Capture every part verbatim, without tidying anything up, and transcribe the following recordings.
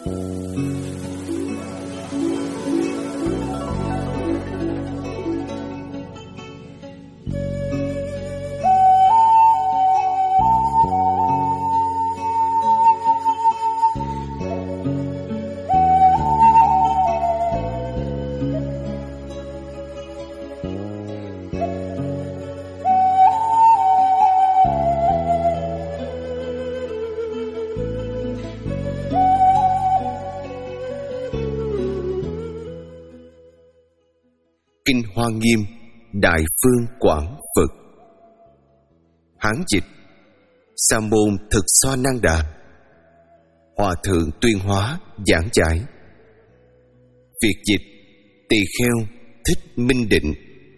Kinh Hoa Nghiêm Đại Phương Quảng Phật. Hán dịch Sa môn Thực Xoa Năng Đà. Hòa thượng Tuyên Hóa giảng giải. Việt dịch Tỳ Kheo Thích Minh Định.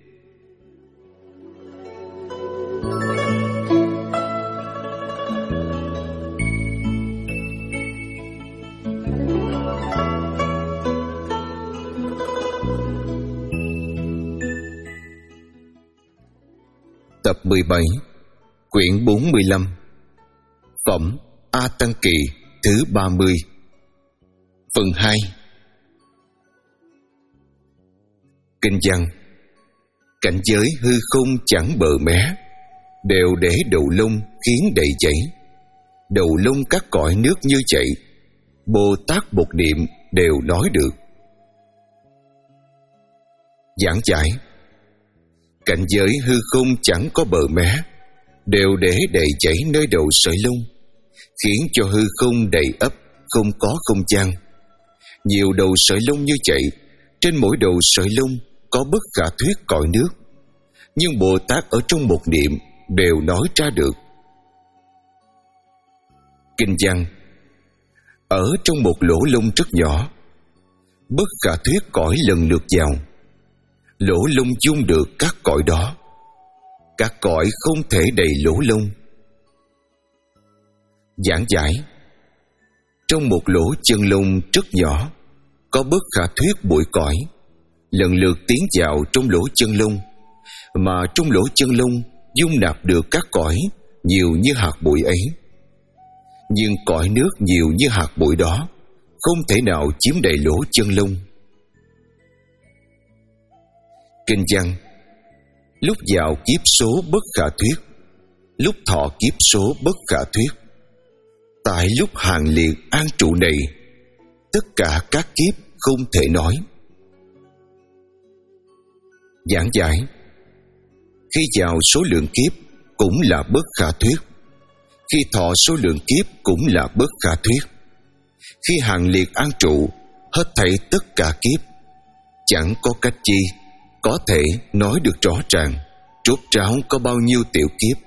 Tập mười bảy, quyển bốn mươi lăm, phẩm A Tăng Kỳ thứ ba mươi, phần hai. Kinh văn: cảnh giới hư không chẳng bờ mé, đều để đầu lông khiến đầy chảy. Đầu lông các cõi nước như chảy, Bồ Tát một niệm đều nói được. Giảng giải: cảnh giới hư không chẳng có bờ mé, đều để đầy chảy nơi đầu sợi lông, khiến cho hư không đầy ắp, không có không gian. Nhiều đầu sợi lông như chảy, trên mỗi đầu sợi lông có bất khả thuyết cõi nước, nhưng Bồ Tát ở trong một niệm đều nói ra được. Kinh văn: ở trong một lỗ lông rất nhỏ, bất khả thuyết cõi lần lượt vào. Lỗ lông dung được các cõi đó, các cõi không thể đầy lỗ lông. Giảng giải: trong một lỗ chân lông rất nhỏ, có bất khả thuyết bụi cõi, lần lượt tiến vào trong lỗ chân lông, mà trong lỗ chân lông dung nạp được các cõi nhiều như hạt bụi ấy. Nhưng cõi nước nhiều như hạt bụi đó không thể nào chiếm đầy lỗ chân lông. Kinh văn: lúc vào kiếp số bất khả thuyết, lúc thọ kiếp số bất khả thuyết. Tại lúc hàng liệt an trụ này, tất cả các kiếp không thể nói. Giảng giải: khi vào số lượng kiếp cũng là bất khả thuyết, khi thọ số lượng kiếp cũng là bất khả thuyết. Khi hàng liệt an trụ hết thảy tất cả kiếp, chẳng có cách chi có thể nói được rõ ràng rốt ráo có bao nhiêu tiểu kiếp.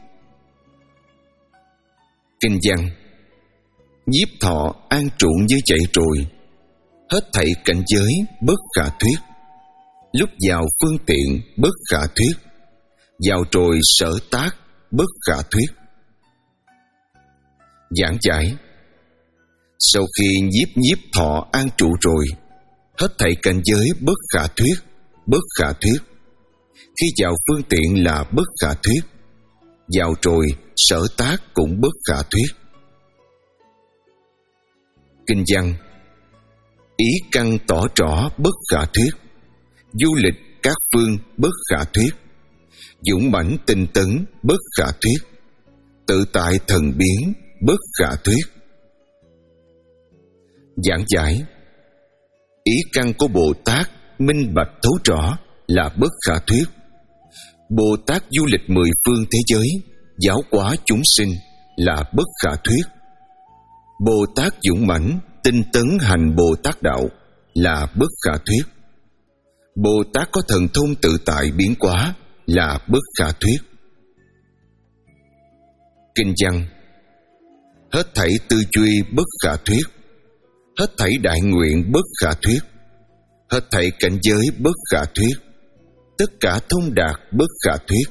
Kinh văn: nhiếp thọ an trụ như vậy rồi, hết thảy cảnh giới bất khả thuyết. Lúc vào phương tiện bất khả thuyết, vào rồi sở tác bất khả thuyết. Giảng giải: sau khi nhiếp nhiếp thọ an trụ rồi, hết thảy cảnh giới bất khả thuyết, bất khả thuyết. Khi vào phương tiện là bất khả thuyết, vào rồi sở tác cũng bất khả thuyết. Kinh văn: ý căn tỏ rõ bất khả thuyết, du lịch các phương bất khả thuyết, dũng mãnh tinh tấn bất khả thuyết, tự tại thần biến bất khả thuyết. Giảng giải: ý căn của Bồ Tát minh bạch thấu rõ là bất khả thuyết. Bồ Tát du lịch mười phương thế giới, giáo hóa chúng sinh là bất khả thuyết. Bồ Tát dũng mãnh tinh tấn hành Bồ Tát đạo là bất khả thuyết. Bồ Tát có thần thông tự tại biến hóa là bất khả thuyết. Kinh văn: hết thảy tư duy bất khả thuyết, hết thảy đại nguyện bất khả thuyết, hết thảy cảnh giới bất khả thuyết, tất cả thông đạt bất khả thuyết.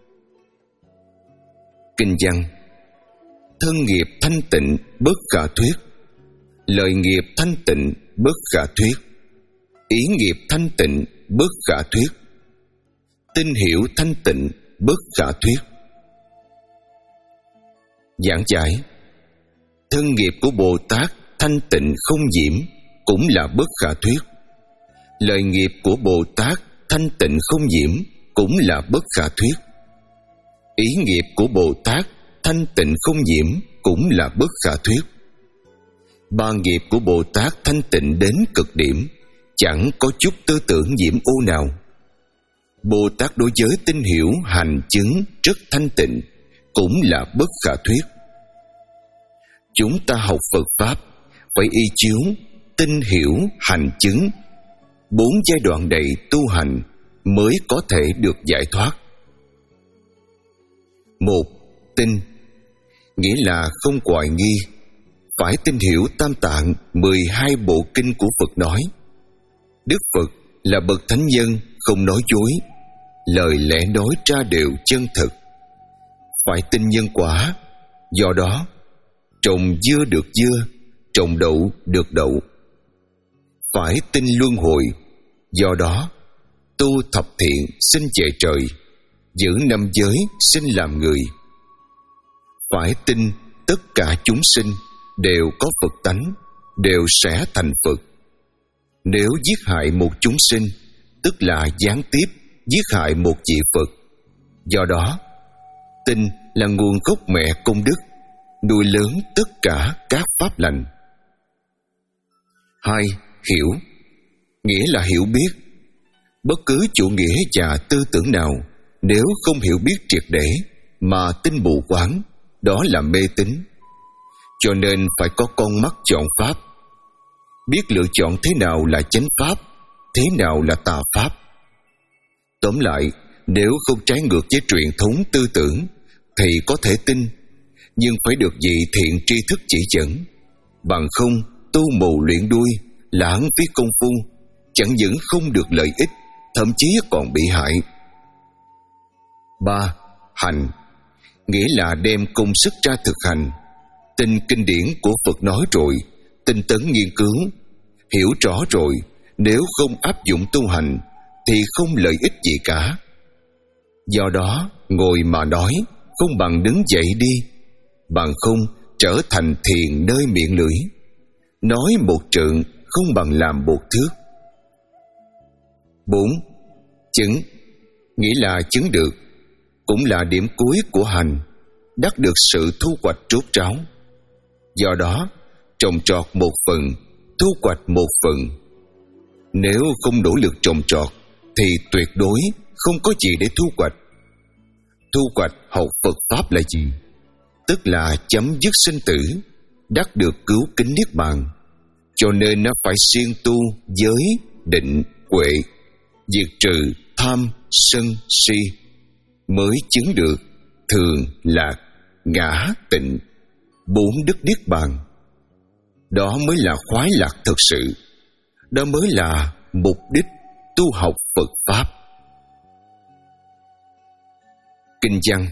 Kinh văn: thân nghiệp thanh tịnh bất khả thuyết, lời nghiệp thanh tịnh bất khả thuyết, ý nghiệp thanh tịnh bất khả thuyết, tinh hiểu thanh tịnh bất khả thuyết. Giảng giải: thân nghiệp của Bồ Tát thanh tịnh không nhiễm cũng là bất khả thuyết. Lời nghiệp của Bồ Tát thanh tịnh không nhiễm cũng là bất khả thuyết. Ý nghiệp của Bồ Tát thanh tịnh không nhiễm cũng là bất khả thuyết. Ba nghiệp của Bồ Tát thanh tịnh đến cực điểm, chẳng có chút tư tưởng nhiễm ô nào. Bồ Tát đối với tinh hiểu hành chứng rất thanh tịnh cũng là bất khả thuyết. Chúng ta học Phật Pháp phải y chiếu tinh hiểu hành chứng, bốn giai đoạn đầy tu hành mới có thể được giải thoát. Một, tin, nghĩa là không hoài nghi, phải tin hiểu Tam Tạng mười hai bộ kinh của Phật nói. Đức Phật là bậc thánh nhân không nói dối, lời lẽ nói ra đều chân thực. Phải tin nhân quả, do đó trồng dưa được dưa, trồng đậu được đậu. Phải tin luân hồi, do đó tu thập thiện sinh về trời, giữ năm giới sinh làm người. Phải tin tất cả chúng sinh đều có Phật tánh, đều sẽ thành Phật. Nếu giết hại một chúng sinh, tức là gián tiếp giết hại một vị Phật. Do đó, tin là nguồn gốc mẹ công đức, nuôi lớn tất cả các pháp lành. Hai, hiểu, nghĩa là hiểu biết. Bất cứ chủ nghĩa và tư tưởng nào, nếu không hiểu biết triệt để mà tin mù quáng, đó là mê tín. Cho nên phải có con mắt chọn pháp, biết lựa chọn thế nào là chánh pháp, thế nào là tà pháp. Tóm lại, nếu không trái ngược với truyền thống tư tưởng thì có thể tin, nhưng phải được vị thiện tri thức chỉ dẫn. Bằng không, tu mù luyện đuôi, lãng phí công phu, chẳng những không được lợi ích, thậm chí còn bị hại. Ba, hành, nghĩa là đem công sức ra thực hành. Tin kinh điển của Phật nói rồi, tinh tấn nghiên cứu, hiểu rõ rồi, nếu không áp dụng tu hành thì không lợi ích gì cả. Do đó, ngồi mà nói không bằng đứng dậy đi, bằng không trở thành thiền nơi miệng lưỡi. Nói một trượng không bằng làm một thước. Bốn, chứng, nghĩa là chứng được, cũng là điểm cuối của hành, đắc được sự thu hoạch rốt ráo. Do đó, trồng trọt một phần, thu hoạch một phần. Nếu không nỗ lực trồng trọt thì tuyệt đối không có gì để thu hoạch. Thu hoạch học Phật Pháp là gì? Tức là chấm dứt sinh tử, đắc được cứu kính niết bàn. Cho nên nó phải siêng tu giới, định, huệ, diệt trừ tham, sân, si, mới chứng được thường, lạc, ngã, tịnh, bốn đức niết bàn. Đó mới là khoái lạc thực sự. Đó mới là mục đích tu học Phật Pháp. Kinh văn: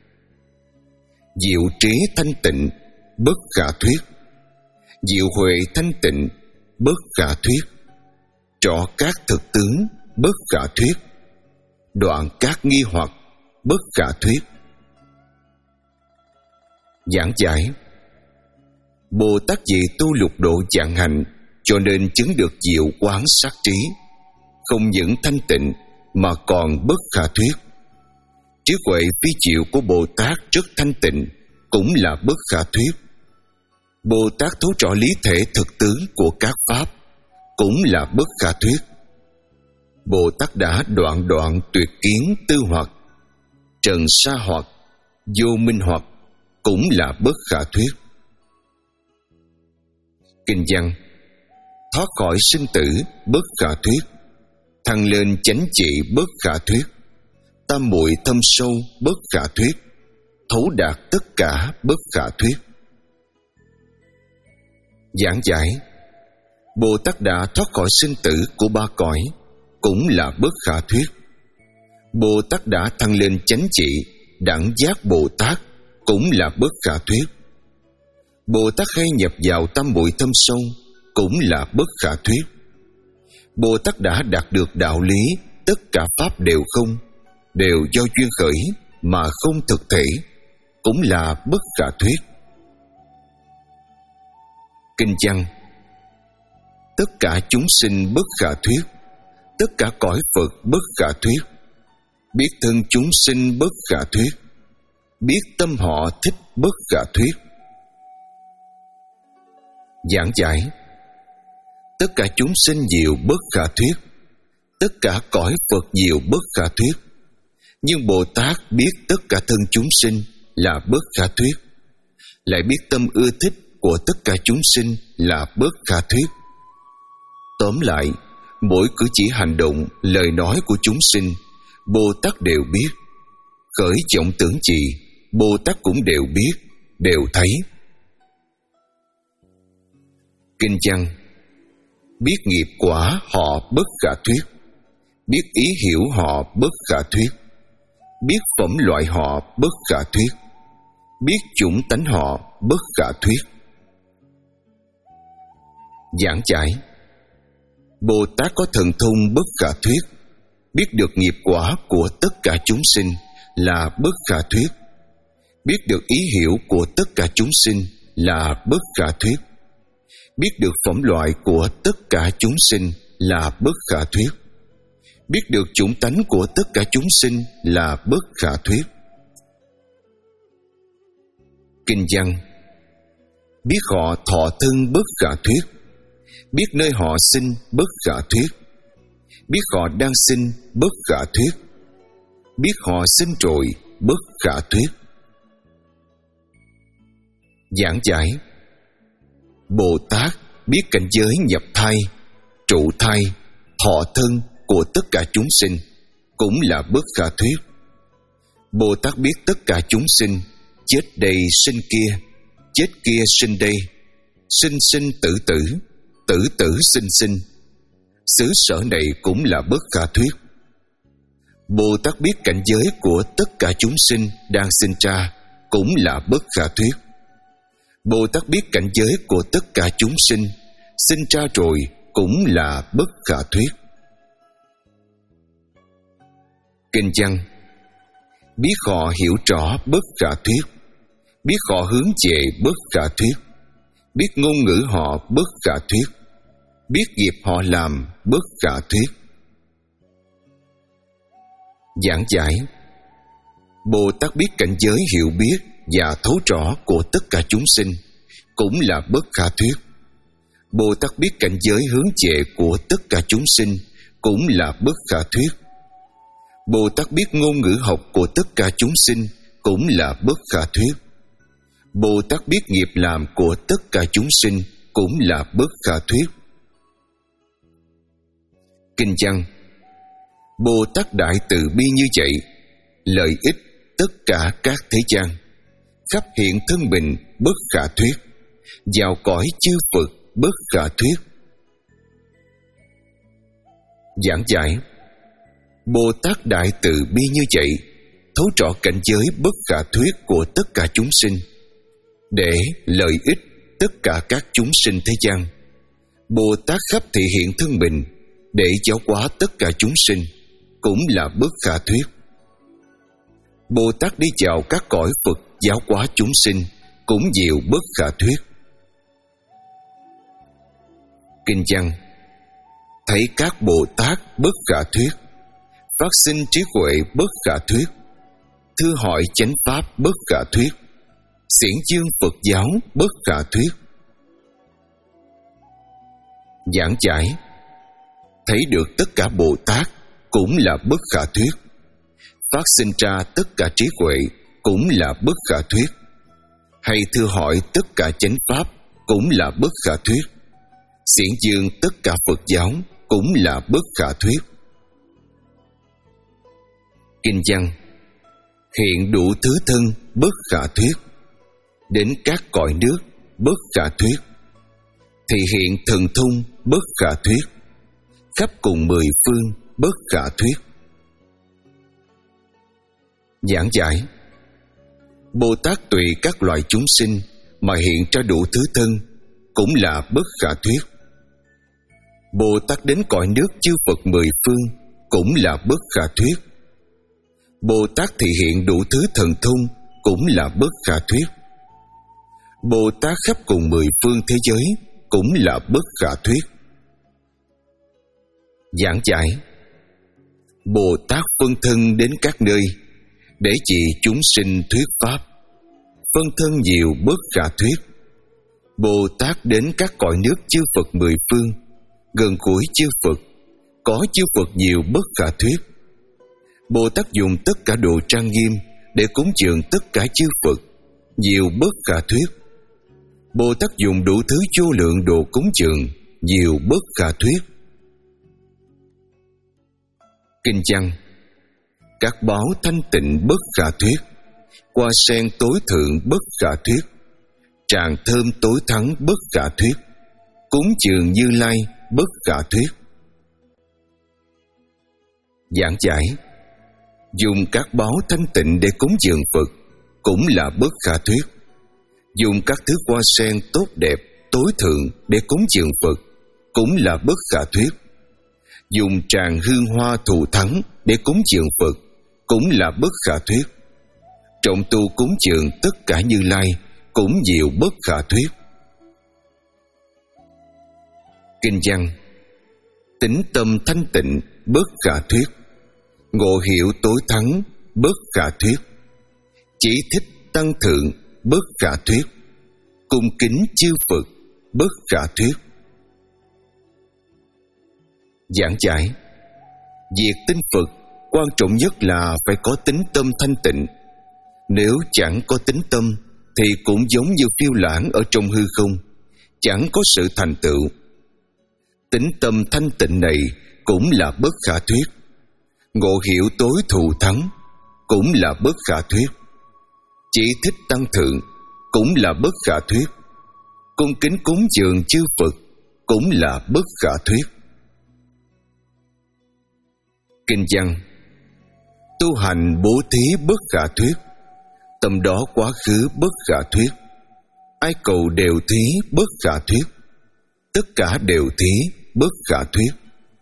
diệu trí thanh tịnh, bất khả thuyết. Diệu huệ thanh tịnh, bất khả thuyết. Trọ các thực tướng, bất khả thuyết. Đoạn các nghi hoặc, bất khả thuyết. Giảng giải: Bồ Tát vì tu lục độ vạn hành, cho nên chứng được diệu quán sát trí. Không những thanh tịnh mà còn bất khả thuyết. Trí huệ phi diệu của Bồ Tát rất thanh tịnh, cũng là bất khả thuyết. Bồ Tát thấu rõ lý thể thực tướng của các pháp, cũng là bất khả thuyết. Bồ Tát đã đoạn đoạn tuyệt kiến tư hoặc, trần sa hoặc, vô minh hoặc, cũng là bất khả thuyết. Kinh văn: thoát khỏi sinh tử, bất khả thuyết. Thăng lên chánh trị, bất khả thuyết. Tam muội thâm sâu, bất khả thuyết. Thấu đạt tất cả, bất khả thuyết. Giảng giải: Bồ Tát đã thoát khỏi sinh tử của ba cõi, cũng là bất khả thuyết. Bồ Tát đã thăng lên chánh trị, đẳng giác Bồ Tát, cũng là bất khả thuyết. Bồ Tát hay nhập vào tam muội thâm sâu, cũng là bất khả thuyết. Bồ Tát đã đạt được đạo lý tất cả pháp đều không, đều do duyên khởi mà không thực thể, cũng là bất khả thuyết. Kinh văn: tất cả chúng sinh bất khả thuyết, tất cả cõi Phật bất khả thuyết. Biết thân chúng sinh bất khả thuyết, biết tâm họ thích bất khả thuyết. Giảng giải: tất cả chúng sinh diệu bất khả thuyết, tất cả cõi Phật diệu bất khả thuyết. Nhưng Bồ Tát biết tất cả thân chúng sinh là bất khả thuyết, lại biết tâm ưa thích của tất cả chúng sinh là bất khả thuyết. Tóm lại, mỗi cử chỉ hành động, lời nói của chúng sinh, Bồ Tát đều biết. Khởi vọng tưởng gì, Bồ Tát cũng đều biết, đều thấy. Kinh văn: biết nghiệp quả họ bất khả thuyết, biết ý hiểu họ bất khả thuyết, biết phẩm loại họ bất khả thuyết, biết chủng tánh họ bất khả thuyết. Giảng giải: Bồ Tát có thần thông bất khả thuyết, biết được nghiệp quả của tất cả chúng sinh là bất khả thuyết, biết được ý hiểu của tất cả chúng sinh là bất khả thuyết, biết được phẩm loại của tất cả chúng sinh là bất khả thuyết, biết được chủng tánh của tất cả chúng sinh là bất khả thuyết. Kinh văn: biết họ thọ thân bất khả thuyết, biết nơi họ sinh bất khả thuyết, biết họ đang sinh bất khả thuyết, biết họ sinh rồi bất khả thuyết. Giảng giải: Bồ Tát biết cảnh giới nhập thai, trụ thai, thọ thân của tất cả chúng sinh cũng là bất khả thuyết. Bồ Tát biết tất cả chúng sinh chết đây sinh kia, chết kia sinh đây, sinh sinh tử tử, tử tử sinh sinh. Xứ sở này cũng là bất khả thuyết. Bồ Tát biết cảnh giới của tất cả chúng sinh đang sinh ra cũng là bất khả thuyết. Bồ Tát biết cảnh giới của tất cả chúng sinh sinh ra rồi cũng là bất khả thuyết. Kinh văn: biết họ hiểu rõ bất khả thuyết, biết họ hướng về bất khả thuyết, biết ngôn ngữ họ bất khả thuyết, biết nghiệp họ làm bất khả thuyết. Giảng giải: Bồ Tát biết cảnh giới hiểu biết và thấu rõ của tất cả chúng sinh cũng là bất khả thuyết. Bồ Tát biết cảnh giới hướng về của tất cả chúng sinh cũng là bất khả thuyết. Bồ Tát biết ngôn ngữ học của tất cả chúng sinh cũng là bất khả thuyết. Bồ Tát biết nghiệp làm của tất cả chúng sinh cũng là bất khả thuyết. Kinh văn: Bồ Tát đại từ bi như vậy, lợi ích tất cả các thế gian, khắp hiện thân mình bất khả thuyết, vào cõi chư Phật bất khả thuyết. Giảng giải: Bồ Tát đại từ bi như vậy, thấu rõ cảnh giới bất khả thuyết của tất cả chúng sinh, để lợi ích tất cả các chúng sinh thế gian. Bồ Tát khắp thị hiện thân mình để giáo hóa tất cả chúng sinh cũng là bất khả thuyết. Bồ Tát đi vào các cõi Phật giáo hóa chúng sinh cũng diệu bất khả thuyết. Kinh văn: thấy các Bồ Tát bất khả thuyết, phát sinh trí huệ bất khả thuyết, thư hỏi chánh pháp bất khả thuyết, xiển dương Phật giáo bất khả thuyết. Giảng giải: thấy được tất cả Bồ Tát cũng là bất khả thuyết, phát sinh ra tất cả trí huệ cũng là bất khả thuyết, hay thư hỏi tất cả chánh pháp cũng là bất khả thuyết, xiển dương tất cả Phật giáo cũng là bất khả thuyết. Kinh văn: hiện đủ thứ thân bất khả thuyết, đến các cõi nước bất khả thuyết, thì hiện thần thông bất khả thuyết, khắp cùng mười phương bất khả thuyết. Giảng giải: Bồ Tát tùy các loài chúng sinh mà hiện ra đủ thứ thân cũng là bất khả thuyết. Bồ Tát đến cõi nước chư Phật mười phương cũng là bất khả thuyết. Bồ Tát thị hiện đủ thứ thần thông cũng là bất khả thuyết. Bồ Tát khắp cùng mười phương thế giới cũng là bất khả thuyết. Giảng giải: Bồ Tát phân thân đến các nơi để chỉ chúng sinh thuyết pháp. Phân thân nhiều bất khả thuyết. Bồ Tát đến các cõi nước chư Phật mười phương, gần gũi chư Phật, có chư Phật nhiều bất khả thuyết. Bồ Tát dùng tất cả đồ trang nghiêm để cúng dường tất cả chư Phật, nhiều bất khả thuyết. Bồ Tát dùng đủ thứ vô lượng đồ cúng dường, nhiều bất khả thuyết. Kinh văn: Các báo thanh tịnh bất khả thuyết, hoa sen tối thượng bất khả thuyết, tràng thơm tối thắng bất khả thuyết, cúng dường Như Lai bất khả thuyết. Giảng giải: Dùng các báo thanh tịnh để cúng dường Phật cũng là bất khả thuyết. Dùng các thứ hoa sen tốt đẹp, tối thượng để cúng dường Phật cũng là bất khả thuyết. Dùng tràng hương hoa thù thắng để cúng dường Phật cũng là bất khả thuyết. Trọng tu cúng dường tất cả Như Lai cũng nhiều bất khả thuyết. Kinh văn: Tính tâm thanh tịnh bất khả thuyết, ngộ hiểu tối thắng bất khả thuyết, chỉ thích tăng thượng bất khả thuyết, cung kính chư Phật bất khả thuyết. Giảng giải: Việc tin Phật quan trọng nhất là phải có tính tâm thanh tịnh. Nếu chẳng có tính tâm thì cũng giống như phiêu lãng ở trong hư không, chẳng có sự thành tựu. Tính tâm thanh tịnh này cũng là bất khả thuyết. Ngộ hiểu tối thù thắng cũng là bất khả thuyết. Chỉ thích tăng thượng cũng là bất khả thuyết. Cung kính cúng dường chư Phật cũng là bất khả thuyết. Kinh văn: Tu hành bố thí bất khả thuyết, tâm đó quá khứ bất khả thuyết, ai cầu đều thí bất khả thuyết, tất cả đều thí bất khả thuyết.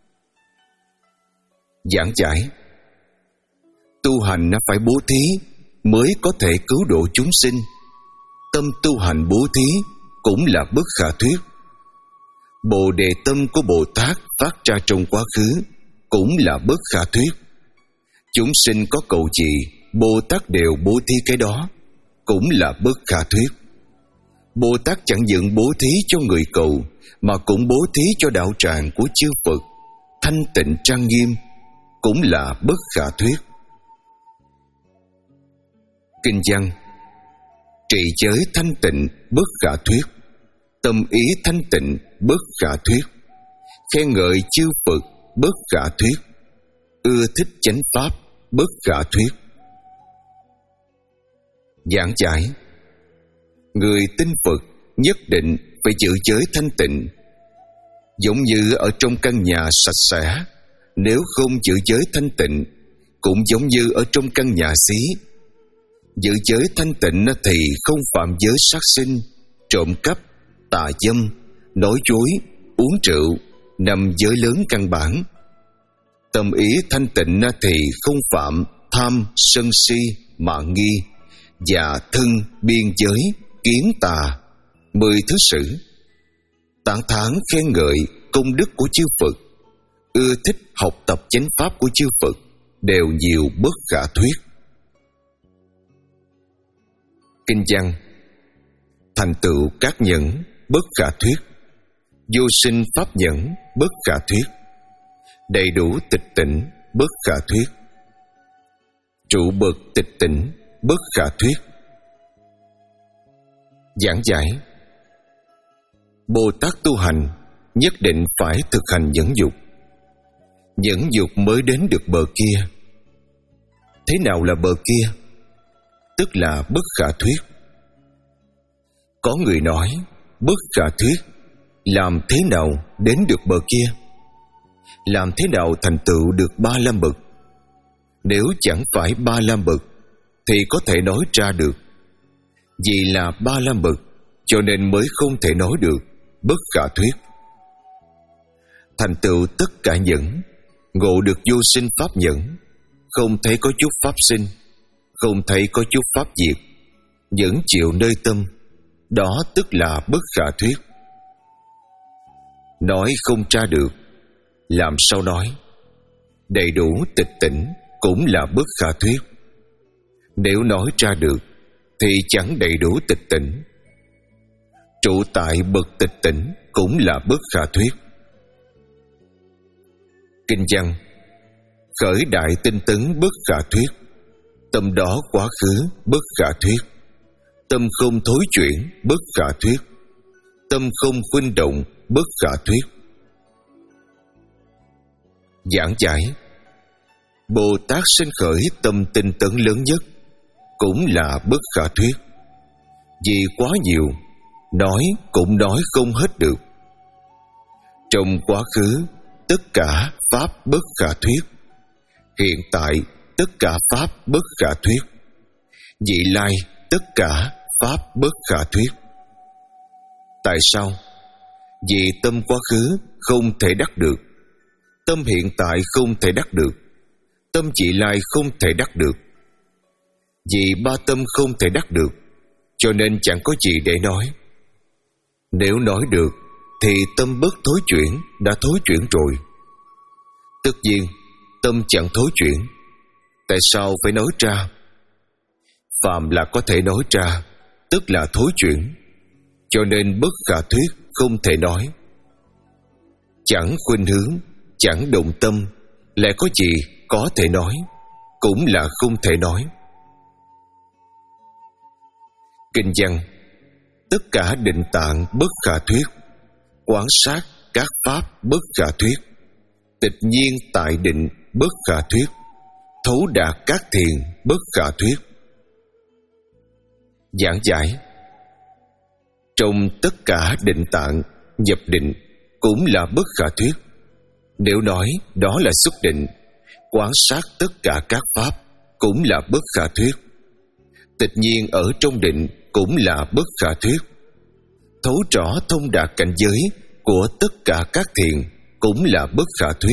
Giảng giải: Tu hành phải bố thí mới có thể cứu độ chúng sinh. Tâm tu hành bố thí cũng là bất khả thuyết. Bồ đề tâm của Bồ Tát phát ra trong quá khứ cũng là bất khả thuyết. Chúng sinh có cầu gì, Bồ Tát đều bố thí cái đó, cũng là bất khả thuyết. Bồ Tát chẳng những bố thí cho người cầu, mà cũng bố thí cho đạo tràng của chư Phật, thanh tịnh trang nghiêm, cũng là bất khả thuyết. Kinh văn: Trì giới thanh tịnh bất khả thuyết, tâm ý thanh tịnh bất khả thuyết, khen ngợi chư Phật bất khả thuyết, ưa thích chánh pháp bất khả thuyết. Giảng giải: Người tin Phật nhất định phải giữ giới thanh tịnh. Giống như ở trong căn nhà sạch sẽ, nếu không giữ giới thanh tịnh, cũng giống như ở trong căn nhà xí. Giữ giới thanh tịnh thì không phạm giới sát sinh, trộm cắp, tà dâm, nói dối, uống rượu, nằm giới lớn căn bản. Tâm ý thanh tịnh thì không phạm tham, sân si, mạn nghi, và thân, biên giới, kiến tà, mười thứ sự. Tán thán khen ngợi công đức của chư Phật, ưa thích học tập chánh pháp của chư Phật, đều nhiều bất khả thuyết. Kinh văn: Thành tựu các nhẫn bất khả thuyết, vô sinh pháp nhẫn bất khả thuyết, đầy đủ tịch tỉnh bất khả thuyết, trụ bậc tịch tỉnh bất khả thuyết. Giảng giải: Bồ Tát tu hành nhất định phải thực hành nhẫn dục. Nhẫn dục mới đến được bờ kia. Thế nào là bờ kia? Tức là bất khả thuyết. Có người nói bất khả thuyết, làm thế nào đến được bờ kia? Làm thế nào thành tựu được ba la bậc? Nếu chẳng phải ba la bậc thì có thể nói ra được. Vì là ba la bậc cho nên mới không thể nói được bất khả thuyết. Thành tựu tất cả nhẫn, ngộ được vô sinh pháp nhẫn, không thấy có chút pháp sinh, không thấy có chút pháp diệt, nhẫn chịu nơi tâm, đó tức là bất khả thuyết. Nói không tra được, làm sao nói? Đầy đủ tịch tỉnh cũng là bất khả thuyết. Nếu nói tra được thì chẳng đầy đủ tịch tỉnh. Trụ tại bậc tịch tỉnh cũng là bất khả thuyết. Kinh văn: khởi đại tinh tấn bất khả thuyết, tâm đó quá khứ bất khả thuyết, tâm không thối chuyển bất khả thuyết, tâm không khuynh động bất khả thuyết. Giảng giải: Bồ Tát sinh khởi tâm tinh tấn lớn nhất cũng là bất khả thuyết. Vì quá nhiều, nói cũng nói không hết được. Trong quá khứ, tất cả pháp bất khả thuyết. Hiện tại, tất cả pháp bất khả thuyết. Vị lai, tất cả pháp bất khả thuyết. Tại sao? Vì tâm quá khứ không thể đắc được, tâm hiện tại không thể đắc được, tâm vị lai không thể đắc được. Vì ba tâm không thể đắc được, cho nên chẳng có gì để nói. Nếu nói được thì tâm bất thối chuyển đã thối chuyển rồi. Tất nhiên tâm chẳng thối chuyển, tại sao phải nói ra? Phàm là có thể nói ra, tức là thối chuyển, cho nên bất khả thuyết không thể nói. Chẳng khuynh hướng, chẳng động tâm, lại có gì có thể nói, cũng là không thể nói. Kinh văn: tất cả định tạng bất khả thuyết, quán sát các pháp bất khả thuyết, tịch nhiên tại định bất khả thuyết, thấu đạt các thiền bất khả thuyết. Giảng giải: trong tất cả định tạng, nhập định cũng là bất khả thuyết. Nếu nói đó là xuất định, quán sát tất cả các pháp cũng là bất khả thuyết. Tịch nhiên ở trong định cũng là bất khả thuyết. Thấu rõ thông đạt cảnh giới của tất cả các thiền cũng là bất khả thuyết.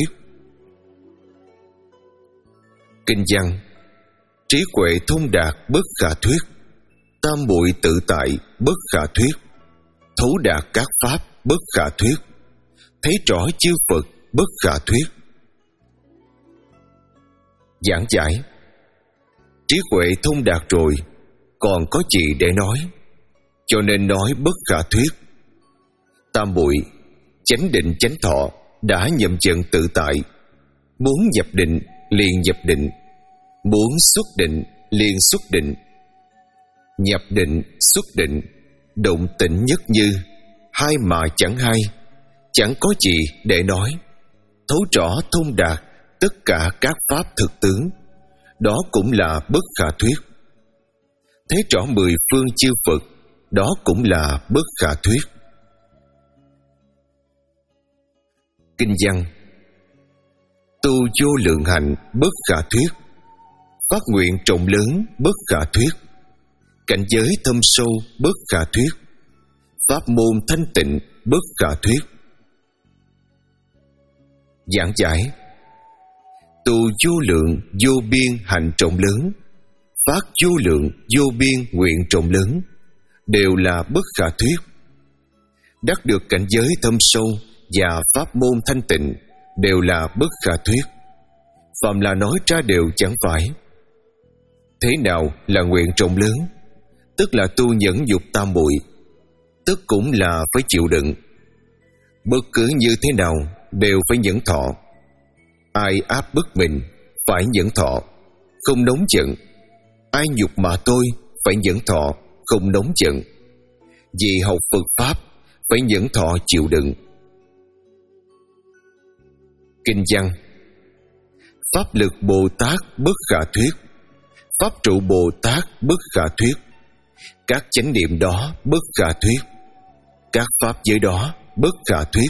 Kinh văn: trí huệ thông đạt bất khả thuyết, tam muội tự tại bất khả thuyết, thấu đạt các pháp bất khả thuyết, thấy rõ chư Phật bất khả thuyết. Giảng giải: trí huệ thông đạt rồi, còn có gì để nói, cho nên nói bất khả thuyết. Tam muội, chánh định chánh thọ đã nhậm trận tự tại, muốn nhập định liền nhập định, muốn xuất định liền xuất định. Nhập định, xuất định, động tĩnh nhất như, hai mà chẳng hai, chẳng có gì để nói. Thấu rõ thông đạt tất cả các pháp thực tướng, đó cũng là bất khả thuyết. Thấy rõ mười phương chư Phật, đó cũng là bất khả thuyết. Kinh văn: tu vô lượng hạnh bất khả thuyết, phát nguyện trọng lớn bất khả thuyết, cảnh giới thâm sâu bất khả thuyết, pháp môn thanh tịnh bất khả thuyết. Giảng giải: tu vô lượng vô biên hạnh trọng lớn, phát vô lượng vô biên nguyện trọng lớn, đều là bất khả thuyết. Đắc được cảnh giới thâm sâu và pháp môn thanh tịnh đều là bất khả thuyết. Phàm là nói ra đều chẳng phải. Thế nào là nguyện trọng lớn? Tức là tu nhẫn dục tam muội, tức cũng là phải chịu đựng. Bất cứ như thế nào đều phải nhẫn thọ. Ai áp bức mình phải nhẫn thọ, không nóng giận. Ai nhục mạ tôi phải nhẫn thọ, không nóng giận. Vì học Phật Pháp phải nhẫn thọ chịu đựng. Kinh văn: pháp lực Bồ Tát bất khả thuyết, pháp trụ Bồ Tát bất khả thuyết, các chánh niệm đó bất khả thuyết, các pháp giới đó bất khả thuyết.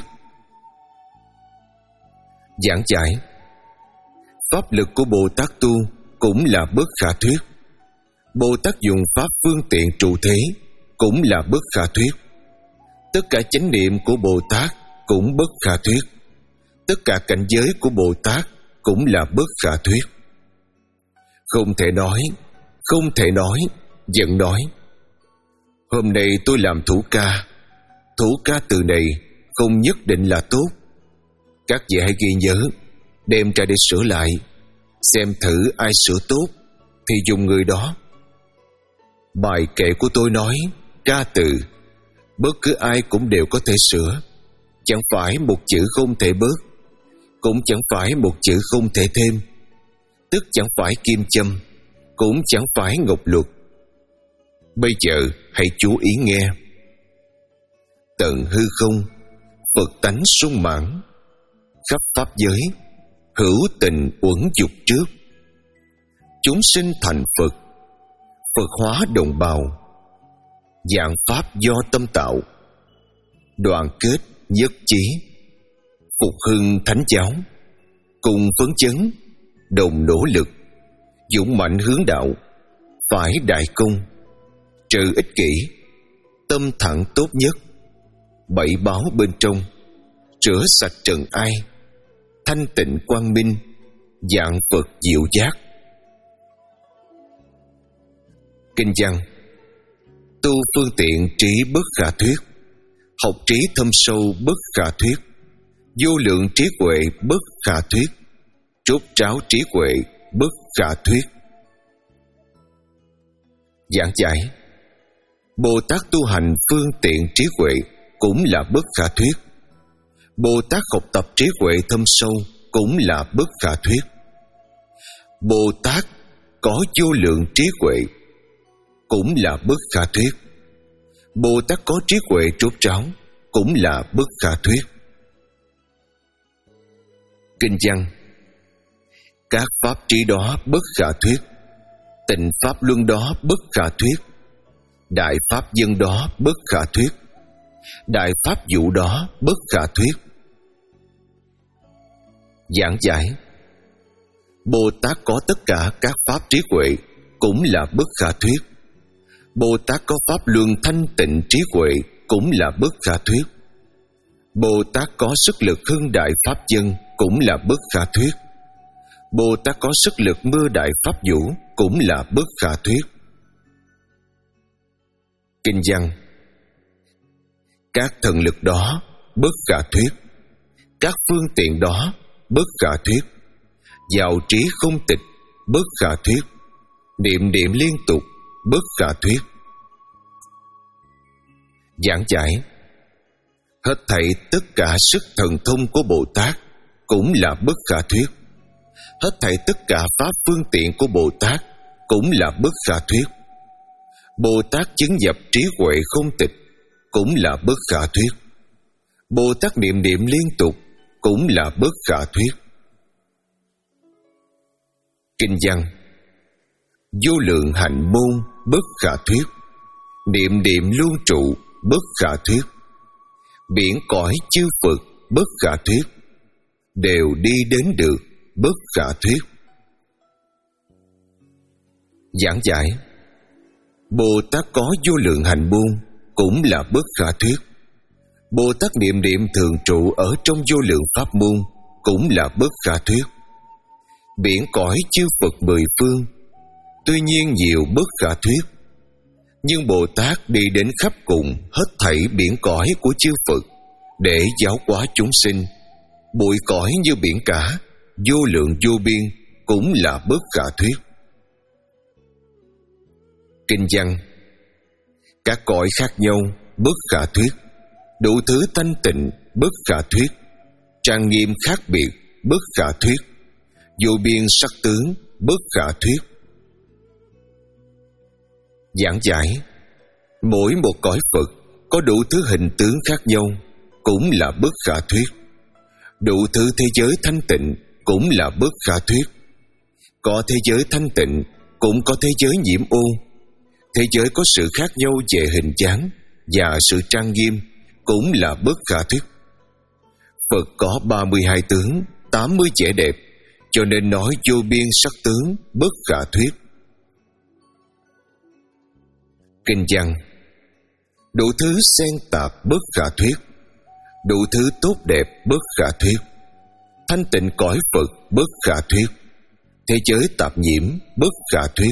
Giảng giải: pháp lực của Bồ Tát tu cũng là bất khả thuyết. Bồ Tát dùng pháp phương tiện trụ thế cũng là bất khả thuyết. Tất cả chánh niệm của Bồ Tát cũng bất khả thuyết. Tất cả cảnh giới của Bồ Tát cũng là bất khả thuyết. Không thể nói, không thể nói, vẫn nói. Hôm nay tôi làm thủ ca. Thủ ca từ này không nhất định là tốt. Các vị hãy ghi nhớ, đem ra để sửa lại, xem thử ai sửa tốt thì dùng người đó. Bài kệ của tôi nói ca từ, bất cứ ai cũng đều có thể sửa, chẳng phải một chữ không thể bớt, cũng chẳng phải một chữ không thể thêm, tức chẳng phải kim châm, cũng chẳng phải ngọc luật. Bây giờ hãy chú ý nghe. Tận hư không, Phật tánh sung mãn, khắp pháp giới, hữu tình uẩn dục trước. Chúng sinh thành Phật, Phật hóa đồng bào, dạng pháp do tâm tạo, đoàn kết nhất trí, phục hưng thánh giáo, cùng phấn chấn, đồng nỗ lực, dũng mạnh hướng đạo, phải đại công, trừ ích kỷ, tâm thẳng tốt nhất, bảy báo bên trong, rửa sạch trần ai, thanh tịnh quang minh, dạng Phật diệu giác. Kinh văn: tu phương tiện trí bất khả thuyết, học trí thâm sâu bất khả thuyết, vô lượng trí huệ bất khả thuyết, trút tráo trí huệ bất khả thuyết. Giảng giải: Bồ Tát tu hành phương tiện trí huệ cũng là bất khả thuyết. Bồ Tát học tập trí huệ thâm sâu cũng là bất khả thuyết. Bồ Tát có vô lượng trí huệ cũng là bất khả thuyết. Bồ Tát có trí huệ trút tráo cũng là bất khả thuyết. Kinh văn: các pháp trí đó bất khả thuyết, tịnh pháp luân đó bất khả thuyết, đại pháp dân đó bất khả thuyết, đại pháp vụ đó bất khả thuyết. Giảng giải: Bồ Tát có tất cả các pháp trí huệ cũng là bất khả thuyết. Bồ Tát có pháp luân thanh tịnh trí huệ cũng là bất khả thuyết. Bồ Tát có sức lực hưng đại pháp dân cũng là bất khả thuyết. Bồ Tát có sức lực mưa đại pháp vũ cũng là bất khả thuyết. Kinh văn: các thần lực đó bất khả thuyết, các phương tiện đó bất khả thuyết, giàu trí không tịch bất khả thuyết, niệm niệm liên tục bất khả thuyết. Giảng giải: hết thảy tất cả sức thần thông của Bồ Tát cũng là bất khả thuyết. Hết thảy tất cả pháp phương tiện của Bồ Tát cũng là bất khả thuyết. Bồ Tát chứng nhập trí huệ không tịch cũng là bất khả thuyết. Bồ Tát niệm niệm liên tục cũng là bất khả thuyết. Kinh văn: vô lượng hạnh môn bất khả thuyết, niệm niệm lưu trụ bất khả thuyết, biển cõi chư Phật bất khả thuyết, đều đi đến được bất khả thuyết. Giảng giải: Bồ Tát có vô lượng hành môn cũng là bất khả thuyết. Bồ Tát niệm niệm thường trụ ở trong vô lượng pháp môn cũng là bất khả thuyết. Biển cõi chư Phật mười phương tuy nhiên nhiều bất khả thuyết, nhưng Bồ Tát đi đến khắp cùng hết thảy biển cõi của chư Phật để giáo hóa chúng sinh, bụi cõi như biển cả, vô lượng vô biên cũng là bất khả thuyết. Kinh văn: các cõi khác nhau bất khả thuyết, đủ thứ thanh tịnh bất khả thuyết, trang nghiêm khác biệt bất khả thuyết, vô biên sắc tướng bất khả thuyết. Giảng giải: mỗi một cõi Phật có đủ thứ hình tướng khác nhau cũng là bất khả thuyết. Đủ thứ thế giới thanh tịnh cũng là bất khả thuyết. Có thế giới thanh tịnh cũng có thế giới nhiễm ô. Thế giới có sự khác nhau về hình dáng và sự trang nghiêm cũng là bất khả thuyết. Phật có ba mươi hai tướng, tám mươi vẻ đẹp, cho nên nói vô biên sắc tướng bất khả thuyết. Kinh văn: đủ thứ xen tạp bất khả thuyết, đủ thứ tốt đẹp bất khả thuyết, thanh tịnh cõi Phật bất khả thuyết, thế giới tạp nhiễm bất khả thuyết.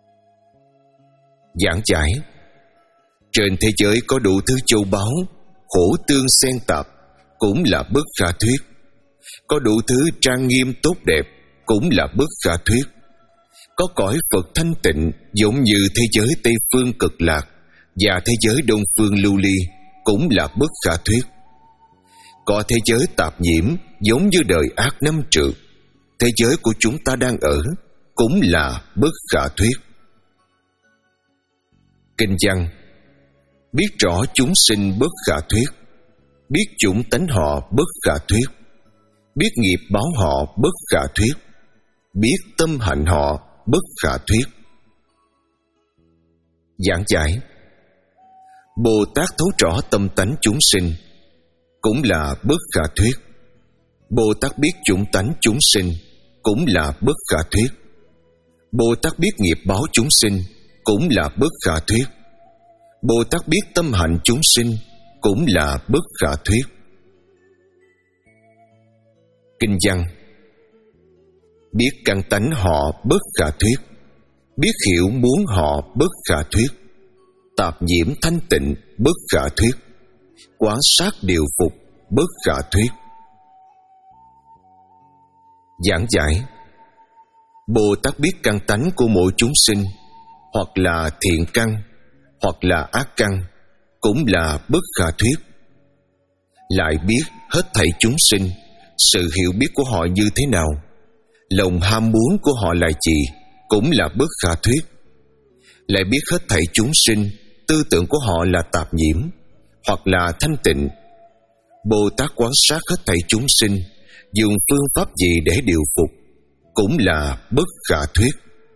Giảng giải: trên thế giới có đủ thứ châu báu, khổ tương xen tạp cũng là bất khả thuyết. Có đủ thứ trang nghiêm tốt đẹp cũng là bất khả thuyết. Có cõi Phật thanh tịnh giống như thế giới Tây phương cực lạc và thế giới Đông phương lưu ly cũng là bất khả thuyết. Có thế giới tạp nhiễm giống như đời ác năm trượt, thế giới của chúng ta đang ở cũng là bất khả thuyết. Kinh văn: biết rõ chúng sinh bất khả thuyết, biết chủng tánh họ bất khả thuyết, biết nghiệp báo họ bất khả thuyết, biết tâm hạnh họ bất khả thuyết. Giảng giải: Bồ Tát thấu rõ tâm tánh chúng sinh cũng là bất khả thuyết. Bồ Tát biết chủng tánh chúng sinh cũng là bất khả thuyết. Bồ Tát biết nghiệp báo chúng sinh cũng là bất khả thuyết. Bồ Tát biết tâm hạnh chúng sinh cũng là bất khả thuyết. Kinh văn: biết căn tánh họ bất khả thuyết, biết hiểu muốn họ bất khả thuyết, tạp nhiễm thanh tịnh bất khả thuyết, quán sát điều phục bất khả thuyết. Giảng giải: Bồ Tát biết căn tánh của mỗi chúng sinh, hoặc là thiện căn hoặc là ác căn, cũng là bất khả thuyết. Lại biết hết thảy chúng sinh, sự hiểu biết của họ như thế nào, lòng ham muốn của họ là gì, cũng là bất khả thuyết. Lại biết hết thảy chúng sinh, tư tưởng của họ là tạp nhiễm hoặc là thanh tịnh. Bồ Tát quan sát hết thảy chúng sinh, dùng phương pháp gì để điều phục, cũng là bất khả thuyết.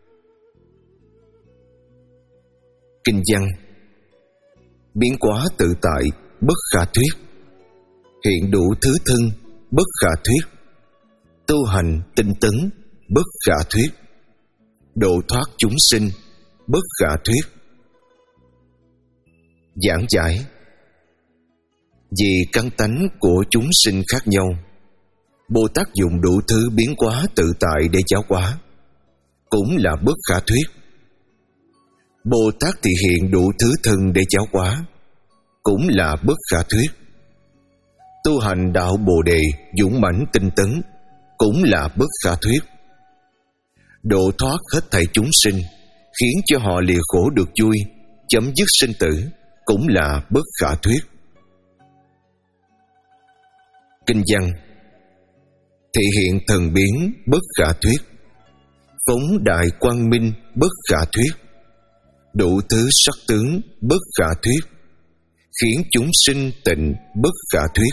Kinh văn: biến hóa tự tại bất khả thuyết, hiện đủ thứ thân bất khả thuyết, tu hành tinh tấn bất khả thuyết, độ thoát chúng sinh bất khả thuyết. Giảng giải: vì căn tánh của chúng sinh khác nhau, Bồ Tát dùng đủ thứ biến hóa tự tại để giáo hóa, cũng là bất khả thuyết. Bồ Tát thì hiện đủ thứ thân để giáo hóa, cũng là bất khả thuyết. Tu hành đạo Bồ Đề dũng mãnh tinh tấn, cũng là bất khả thuyết. Độ thoát hết thảy chúng sinh, khiến cho họ lìa khổ được vui, chấm dứt sinh tử, cũng là bất khả thuyết. Kinh văn: thị hiện thần biến bất khả thuyết, phóng đại quang minh bất khả thuyết, đủ thứ sắc tướng bất khả thuyết, khiến chúng sinh tịnh bất khả thuyết.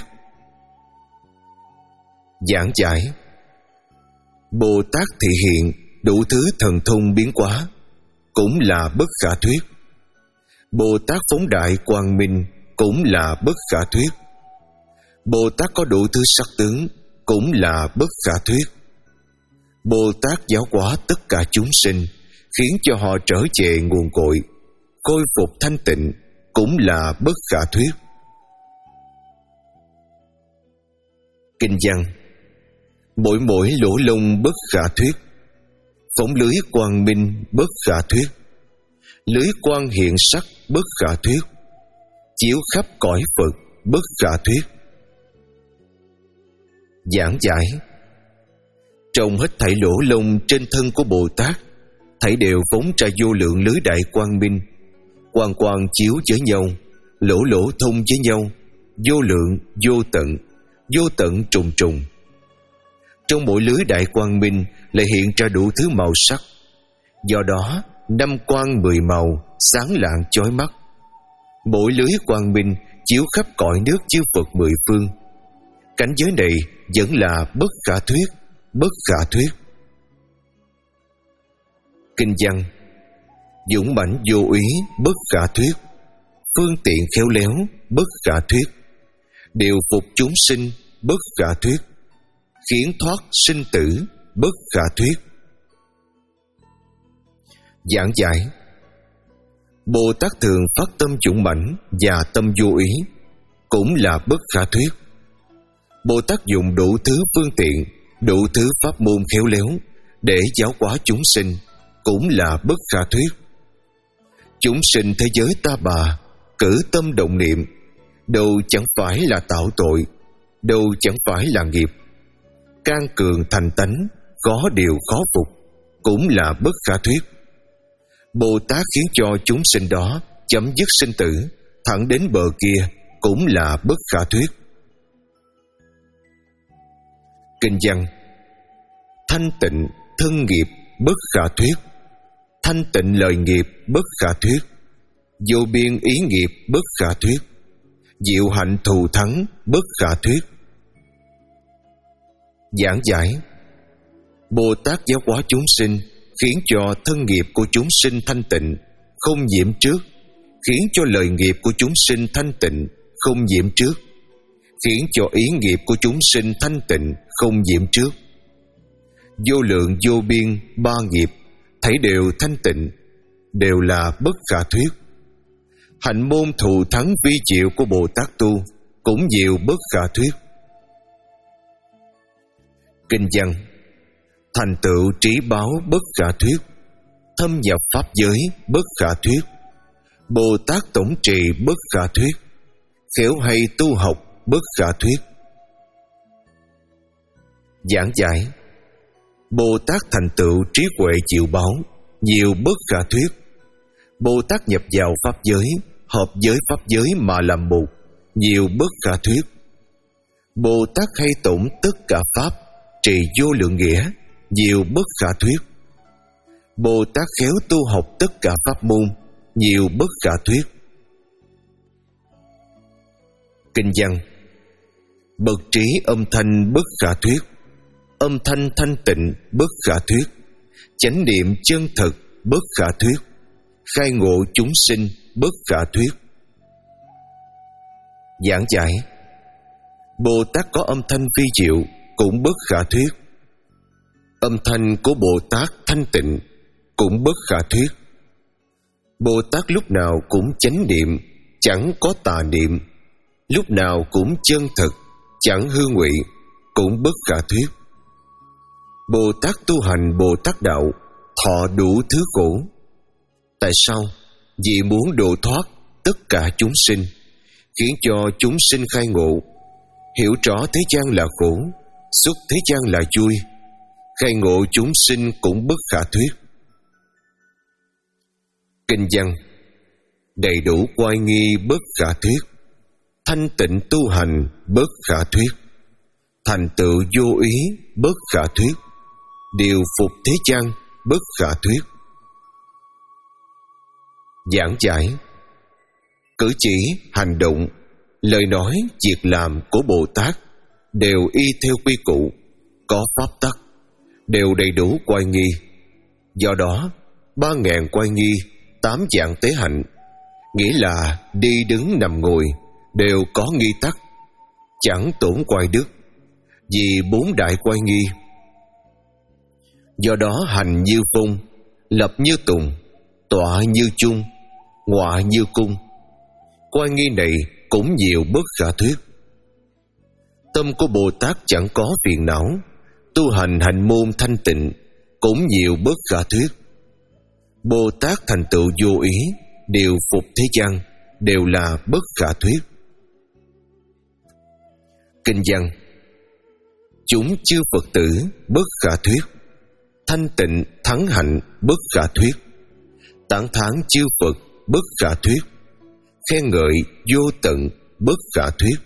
Giảng giải: Bồ Tát thị hiện đủ thứ thần thông biến hóa, cũng là bất khả thuyết. Bồ Tát phóng đại quang minh, cũng là bất khả thuyết. Bồ Tát có đủ thứ sắc tướng, cũng là bất khả thuyết. Bồ Tát giáo hóa tất cả chúng sinh, khiến cho họ trở về nguồn cội, khôi phục thanh tịnh, cũng là bất khả thuyết. Kinh văn: mỗi mỗi lỗ lông bất khả thuyết, phóng lưới quang minh bất khả thuyết, lưới quang hiện sắc bất khả thuyết, chiếu khắp cõi Phật bất khả thuyết. Giảng giải: trong hết thảy lỗ lông trên thân của Bồ Tát, thảy đều phóng ra vô lượng lưới đại quang minh, quang quang chiếu với nhau, lỗ lỗ thông với nhau, vô lượng, vô tận, vô tận trùng trùng. Trong mỗi lưới đại quang minh lại hiện ra đủ thứ màu sắc, do đó năm quang mười màu sáng lạng chói mắt. Mỗi lưới quang minh chiếu khắp cõi nước chư Phật mười phương. Cảnh giới này vẫn là bất khả thuyết, bất khả thuyết. Kinh văn: dũng mãnh vô úy bất khả thuyết, phương tiện khéo léo bất khả thuyết, điều phục chúng sinh bất khả thuyết, khiến thoát sinh tử bất khả thuyết. Giảng giải: Bồ Tát thường phát tâm dũng mãnh và tâm vô ý, cũng là bất khả thuyết. Bồ Tát dùng đủ thứ phương tiện, đủ thứ pháp môn khéo léo để giáo hóa chúng sinh, cũng là bất khả thuyết. Chúng sinh thế giới ta bà cử tâm động niệm, đâu chẳng phải là tạo tội, đâu chẳng phải là nghiệp. Can cường thành tánh, có điều khó phục, cũng là bất khả thuyết. Bồ Tát khiến cho chúng sinh đó chấm dứt sinh tử, thẳng đến bờ kia, cũng là bất khả thuyết. Kinh văn: thanh tịnh thân nghiệp bất khả thuyết, thanh tịnh lời nghiệp bất khả thuyết, vô biên ý nghiệp bất khả thuyết, diệu hạnh thù thắng bất khả thuyết. Giảng giải: Bồ Tát giáo hóa chúng sinh, khiến cho thân nghiệp của chúng sinh thanh tịnh, không nhiễm trước, khiến cho lời nghiệp của chúng sinh thanh tịnh, không nhiễm trước, khiến cho ý nghiệp của chúng sinh thanh tịnh, không nhiễm trước. Vô lượng vô biên ba nghiệp thấy đều thanh tịnh, đều là bất khả thuyết. Hạnh môn thù thắng vi diệu của Bồ Tát tu, cũng nhiều bất khả thuyết. Kinh văn: thành tựu trí báo bất khả thuyết, thâm nhập pháp giới bất khả thuyết, Bồ Tát tổng trì bất khả thuyết, khéo hay tu học bất khả thuyết. Giảng giải: Bồ Tát thành tựu trí huệ diệu báo, nhiều bất khả thuyết. Bồ Tát nhập vào pháp giới, hợp giới pháp giới mà làm một, nhiều bất khả thuyết. Bồ Tát hay tụng tất cả pháp, trì vô lượng nghĩa, nhiều bất khả thuyết. Bồ Tát khéo tu học tất cả pháp môn, nhiều bất khả thuyết. Kinh văn: bậc trí âm thanh bất khả thuyết, âm thanh thanh tịnh bất khả thuyết, chánh niệm chân thật bất khả thuyết, khai ngộ chúng sinh bất khả thuyết. Giảng giải: Bồ Tát có âm thanh vi diệu, cũng bất khả thuyết. Âm thanh của Bồ Tát thanh tịnh, cũng bất khả thuyết. Bồ Tát lúc nào cũng chánh niệm, chẳng có tà niệm, lúc nào cũng chân thực, chẳng hư ngụy, cũng bất khả thuyết. Bồ Tát tu hành Bồ Tát đạo, thọ đủ thứ khổ. Tại sao? Vì muốn độ thoát tất cả chúng sinh, khiến cho chúng sinh khai ngộ, hiểu rõ thế gian là khổ, xuất thế gian là vui. Khai ngộ chúng sinh cũng bất khả thuyết. Kinh văn: đầy đủ oai nghi bất khả thuyết, thanh tịnh tu hành bất khả thuyết, thành tựu vô ý bất khả thuyết, điều phục thế gian bất khả thuyết. Giảng giải: cử chỉ, hành động, lời nói, việc làm của Bồ Tát đều y theo quy củ, có pháp tắc, đều đầy đủ oai nghi. Do đó, ba ngàn oai nghi, tám dạng tế hạnh, nghĩa là đi đứng nằm ngồi đều có nghi tắc, chẳng tổn oai đức, vì bốn đại oai nghi. Do đó hành như phong, lập như tùng, tọa như chung, ngọa như cung. Oai nghi này cũng nhiều bất khả thuyết. Tâm của Bồ Tát chẳng có phiền não, tu hành hạnh môn thanh tịnh, cũng nhiều bất khả thuyết. Bồ Tát thành tựu vô ý, điều phục thế gian, đều là bất khả thuyết. Kinh văn: chúng chư Phật tử bất khả thuyết, thanh tịnh thắng hạnh bất khả thuyết, tán thán chư Phật bất khả thuyết, khen ngợi vô tận bất khả thuyết.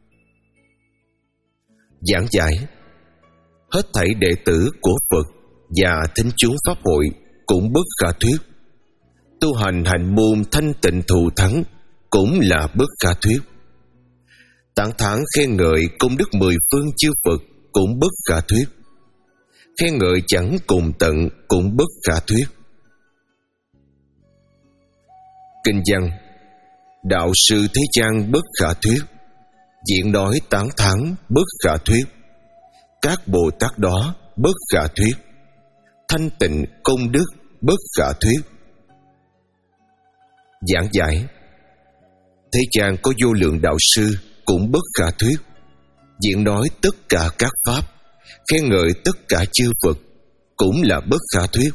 Giảng giải: hết thảy đệ tử của Phật và thính chúng pháp hội cũng bất khả thuyết. Tu hành hạnh môn thanh tịnh thù thắng cũng là bất khả thuyết. Tán thán khen ngợi công đức mười phương chư Phật cũng bất khả thuyết. Khen ngợi chẳng cùng tận cũng bất khả thuyết. Kinh văn: đạo sư thế gian bất khả thuyết, diện nói tán thán bất khả thuyết, các Bồ Tát đó bất khả thuyết, thanh tịnh công đức bất khả thuyết. Giảng giải: thế gian có vô lượng đạo sư cũng bất khả thuyết, diện nói tất cả các pháp, khen ngợi tất cả chư Phật cũng là bất khả thuyết.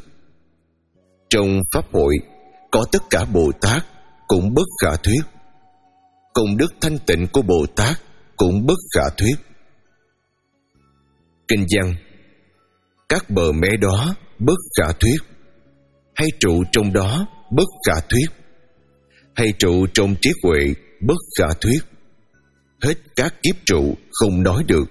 Trong pháp hội có tất cả Bồ Tát cũng bất khả thuyết. Công đức thanh tịnh của Bồ Tát cũng bất khả thuyết. Kinh văn: các bờ mé đó bất khả thuyết, hay trụ trong đó bất khả thuyết, hay trụ trong trí huệ bất khả thuyết. Hết các kiếp trụ không nói được.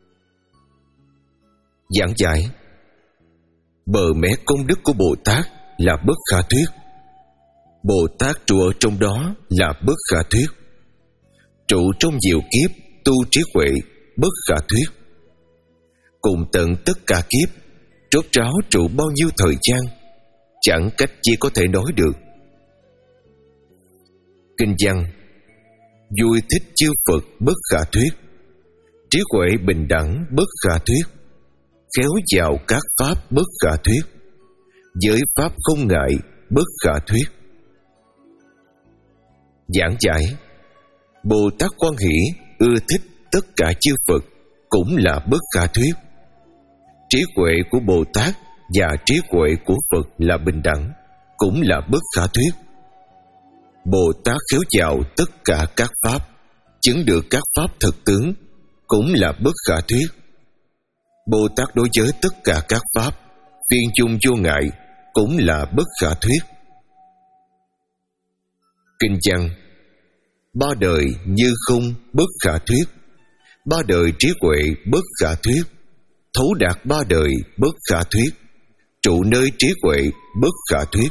Giảng giải: bờ mé công đức của Bồ Tát là bất khả thuyết. Bồ Tát trụ ở trong đó là bất khả thuyết. Trụ trong nhiều kiếp tu trí huệ bất khả thuyết. Cùng tận tất cả kiếp, rốt ráo trụ bao nhiêu thời gian, chẳng cách chi có thể nói được. Kinh văn: vui thích chư Phật bất khả thuyết, trí huệ bình đẳng bất khả thuyết, khéo vào các pháp bất khả thuyết, giới pháp không ngại bất khả thuyết. Giảng giải: Bồ Tát Quan Hỷ ưa thích tất cả chư Phật cũng là bất khả thuyết. Trí huệ của Bồ Tát và trí huệ của Phật là bình đẳng cũng là bất khả thuyết. Bồ Tát khéo vào tất cả các pháp, chứng được các pháp thực tướng cũng là bất khả thuyết. Bồ Tát đối với tất cả các pháp viên chung vô ngại cũng là bất khả thuyết. Kinh văn: ba đời như không bất khả thuyết, ba đời trí huệ bất khả thuyết, thấu đạt ba đời bất khả thuyết, trụ nơi trí huệ bất khả thuyết.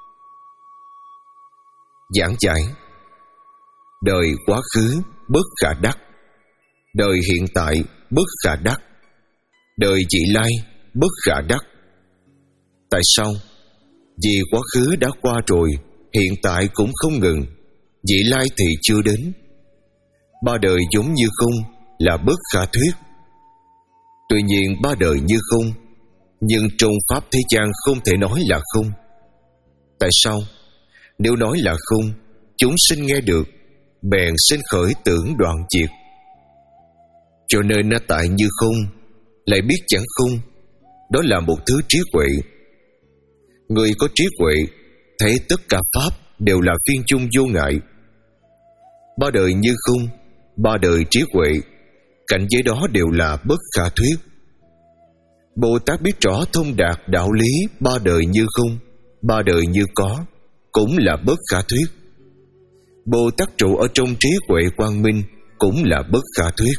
Giảng giải: đời quá khứ bất khả đắc, đời hiện tại bất khả đắc, đời vị lai bất khả đắc. Tại sao? Vì quá khứ đã qua rồi, hiện tại cũng không ngừng, vị lai thì chưa đến. Ba đời giống như không là bất khả thuyết. Tuy nhiên ba đời như không, nhưng trong pháp thế gian không thể nói là không. Tại sao? Nếu nói là không, chúng sinh nghe được, bèn sinh khởi tưởng đoạn diệt. Cho nên nó tại như không, lại biết chẳng không, đó là một thứ trí huệ. Người có trí huệ thấy tất cả pháp đều là phiên chung vô ngại. Ba đời như không, ba đời trí huệ, cảnh giới đó đều là bất khả thuyết. Bồ Tát biết rõ thông đạt đạo lý ba đời như không, ba đời như có cũng là bất khả thuyết. Bồ Tát trụ ở trong trí huệ quang minh cũng là bất khả thuyết.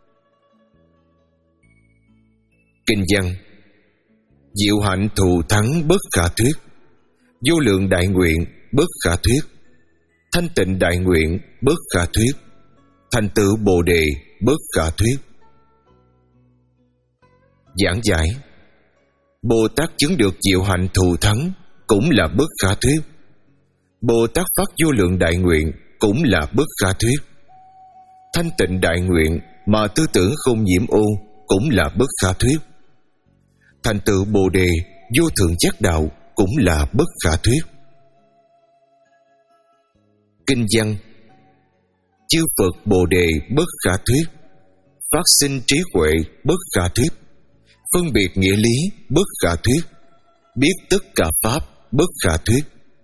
Kinh văn: diệu hạnh thù thắng bất khả thuyết, vô lượng đại nguyện bất khả thuyết, thanh tịnh đại nguyện bất khả thuyết, thành tựu Bồ đề bất khả thuyết. Giảng giải: Bồ Tát chứng được diệu hạnh thù thắng cũng là bất khả thuyết. Bồ Tát phát vô lượng đại nguyện cũng là bất khả thuyết. Thanh tịnh đại nguyện mà tư tưởng không nhiễm ô cũng là bất khả thuyết. Thành tựu Bồ đề vô thượng giác đạo cũng là bất khả thuyết. Kinh văn: chư Phật Bồ đề bất khả thuyết, phát sinh trí huệ bất khả thuyết, phân biệt nghĩa lý bất khả thuyết, biết tất cả pháp bất khả thuyết.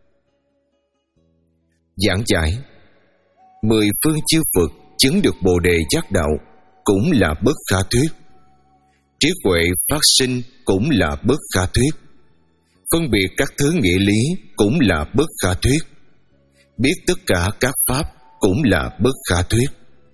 Giảng giải: mười phương chư Phật chứng được Bồ đề giác đạo cũng là bất khả thuyết. Trí huệ phát sinh cũng là bất khả thuyết. Phân biệt các thứ nghĩa lý cũng là bất khả thuyết. Biết tất cả các pháp cũng là bất khả thuyết.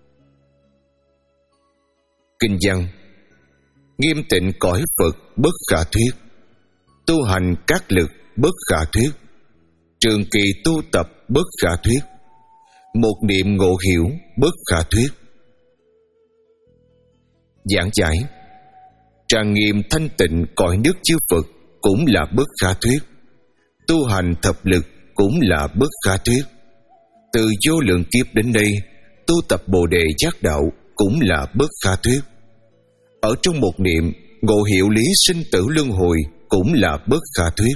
Kinh văn: nghiêm tịnh cõi Phật bất khả thuyết, tu hành các lực bất khả thuyết, trường kỳ tu tập bất khả thuyết, một niệm ngộ hiểu bất khả thuyết. Giảng giải: trang nghiêm thanh tịnh cõi nước chư Phật cũng là bất khả thuyết. Tu hành thập lực cũng là bất khả thuyết. Từ vô lượng kiếp đến đây tu tập Bồ đề giác đạo cũng là bất khả thuyết. Ở trong một niệm ngộ hiểu lý sinh tử luân hồi cũng là bất khả thuyết.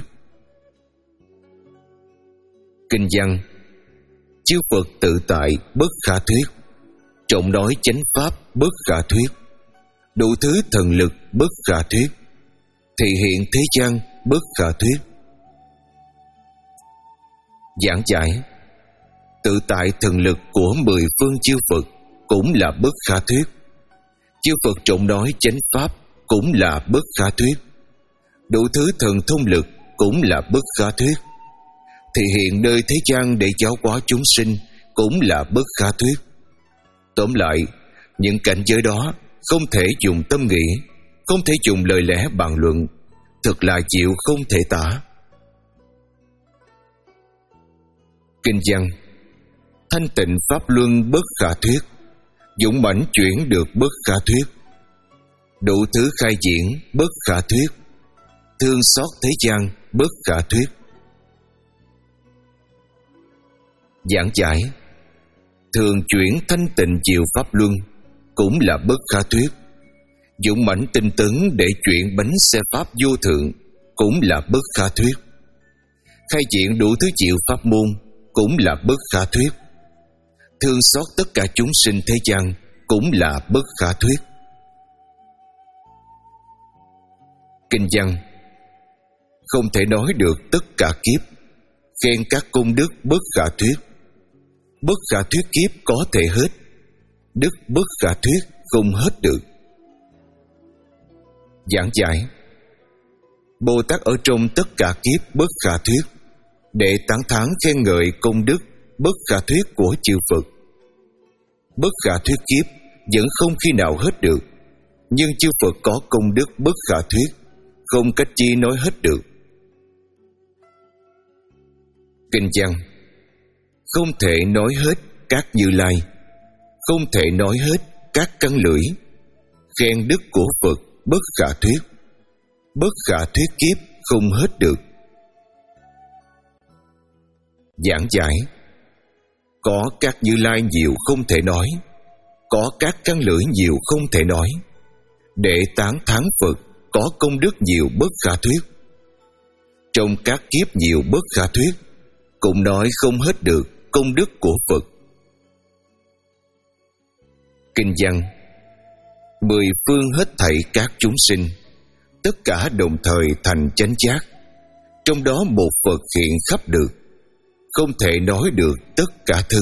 Kinh văn: chư Phật tự tại bất khả thuyết, trọng nói chánh pháp bất khả thuyết, đủ thứ thần lực bất khả thuyết, thị hiện thế gian bất khả thuyết. Giảng giải: Tự tại thần lực của mười phương chư Phật cũng là bất khả thuyết. Chư Phật trọng nói chánh pháp cũng là bất khả thuyết. Đủ thứ thần thông lực cũng là bất khả thuyết. Thì hiện nơi thế gian để giáo hóa chúng sinh cũng là bất khả thuyết. Tóm lại, những cảnh giới đó không thể dùng tâm nghĩ, không thể dùng lời lẽ bàn luận, thật là chịu không thể tả. Kinh văn: thanh tịnh pháp luân bất khả thuyết, dũng mãnh chuyển được bất khả thuyết. Đủ thứ khai diễn bất khả thuyết, thương xót thế gian bất khả thuyết. Giảng giải: thường chuyển thanh tịnh diệu pháp luân cũng là bất khả thuyết. Dũng mãnh tinh tấn để chuyển bánh xe pháp vô thượng cũng là bất khả thuyết. Khai triển đủ thứ diệu pháp môn cũng là bất khả thuyết. Thương xót tất cả chúng sinh thế gian cũng là bất khả thuyết. Kinh văn: không thể nói được tất cả kiếp, khen các công đức bất khả thuyết. Bất khả thuyết kiếp có thể hết, đức bất khả thuyết không hết được. Giảng giải: Bồ Tát ở trong tất cả kiếp bất khả thuyết để tán thán khen ngợi công đức bất khả thuyết của chư Phật. Bất khả thuyết kiếp vẫn không khi nào hết được, nhưng chư Phật có công đức bất khả thuyết, không cách chi nói hết được. Kinh văn: không thể nói hết các Như Lai, không thể nói hết các căn lưỡi, khen đức của Phật bất khả thuyết, bất khả thuyết kiếp không hết được. Giảng giải: có các Như Lai nhiều không thể nói, có các căn lưỡi nhiều không thể nói, để tán thán Phật có công đức nhiều bất khả thuyết. Trong các kiếp nhiều bất khả thuyết, cũng nói không hết được công đức của Phật. Kinh văn: mười phương hết thảy các chúng sinh, tất cả đồng thời thành chánh giác, trong đó một Phật hiện khắp được, không thể nói được tất cả thân.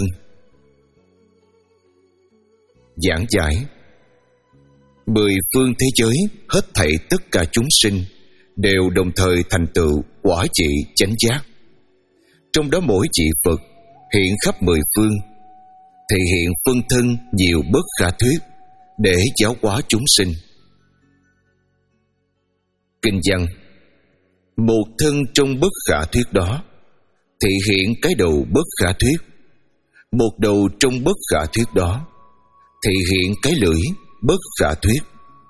Giảng giải: mười phương thế giới hết thảy tất cả chúng sinh đều đồng thời thành tựu quả trị chánh giác, trong đó mỗi vị Phật hiện khắp mười phương, thể hiện phân thân nhiều bất khả thuyết để giáo hóa chúng sinh. Kinh văn: một thân trong bất khả thuyết đó thể hiện cái đầu bất khả thuyết, một đầu trong bất khả thuyết đó thể hiện cái lưỡi bất khả thuyết.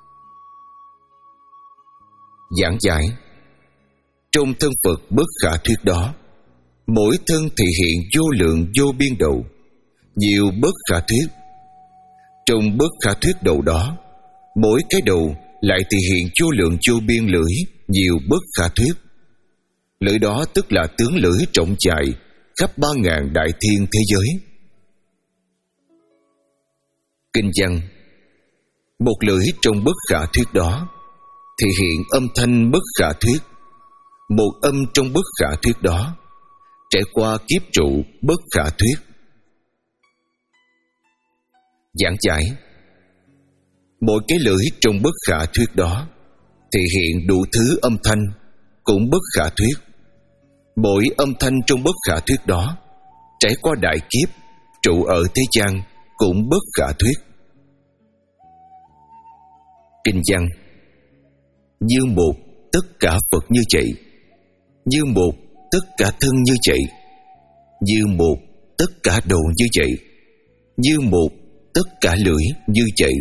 Giảng giải: trong thân Phật bất khả thuyết đó, mỗi thân thể hiện vô lượng vô biên đầu, nhiều bất khả thuyết. Trong bất khả thuyết đầu đó, mỗi cái đầu lại thể hiện vô lượng vô biên lưỡi, nhiều bất khả thuyết. Lưỡi đó tức là tướng lưỡi rộng dài khắp ba ngàn đại thiên thế giới. Kinh văn: một lưỡi trong bất khả thuyết đó thể hiện âm thanh bất khả thuyết, một âm trong bất khả thuyết đó trải qua kiếp trụ bất khả thuyết. Giảng giải: mỗi cái lưỡi trong bất khả thuyết đó thể hiện đủ thứ âm thanh cũng bất khả thuyết, mỗi âm thanh trong bất khả thuyết đó trải qua đại kiếp trụ ở thế gian cũng bất khả thuyết. Kinh văn: như một tất cả Phật như vậy, như một tất cả thân như vậy, như một tất cả đầu như vậy, như một tất cả lưỡi như vậy.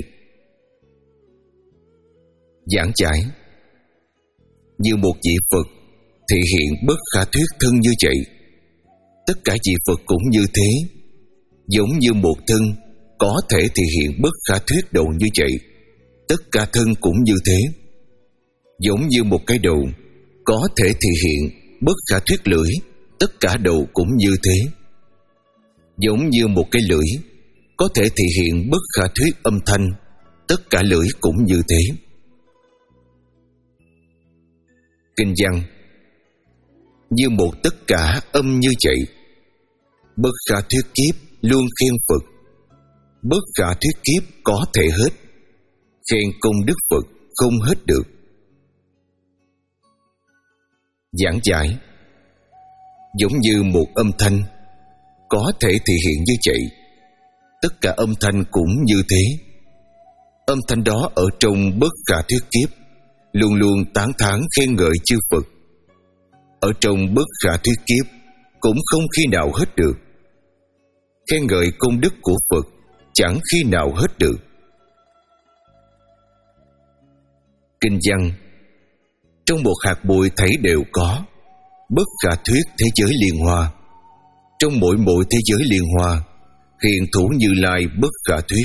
Giảng giải: như một vị Phật thể hiện bất khả thuyết thân như vậy, tất cả vị Phật cũng như thế. Giống như một thân có thể thể hiện bất khả thuyết đầu như vậy, tất cả thân cũng như thế. Giống như một cái đầu có thể thể hiện bất khả thuyết lưỡi, tất cả đầu cũng như thế. Giống như một cái lưỡi có thể thể hiện bất khả thuyết âm thanh, tất cả lưỡi cũng như thế. Kinh văn: như một tất cả âm như vậy, Bất khả thuyết kiếp luôn khen Phật. Bất khả thuyết kiếp có thể hết, khen công đức Phật không hết được. Giảng giải: giống như một âm thanh có thể thể hiện như vậy, tất cả âm thanh cũng như thế. Âm thanh đó ở trong bất khả thuyết kiếp luôn luôn tán thán khen ngợi chư Phật. Ở trong bất khả thuyết kiếp cũng không khi nào hết được. Khen ngợi công đức của Phật chẳng khi nào hết được. Kinh văn: trong một hạt bụi thảy đều có bất khả thuyết thế giới liên hoa. Trong mỗi mỗi thế giới liên hoa, hiện thủ Như Lai bất khả thuyết.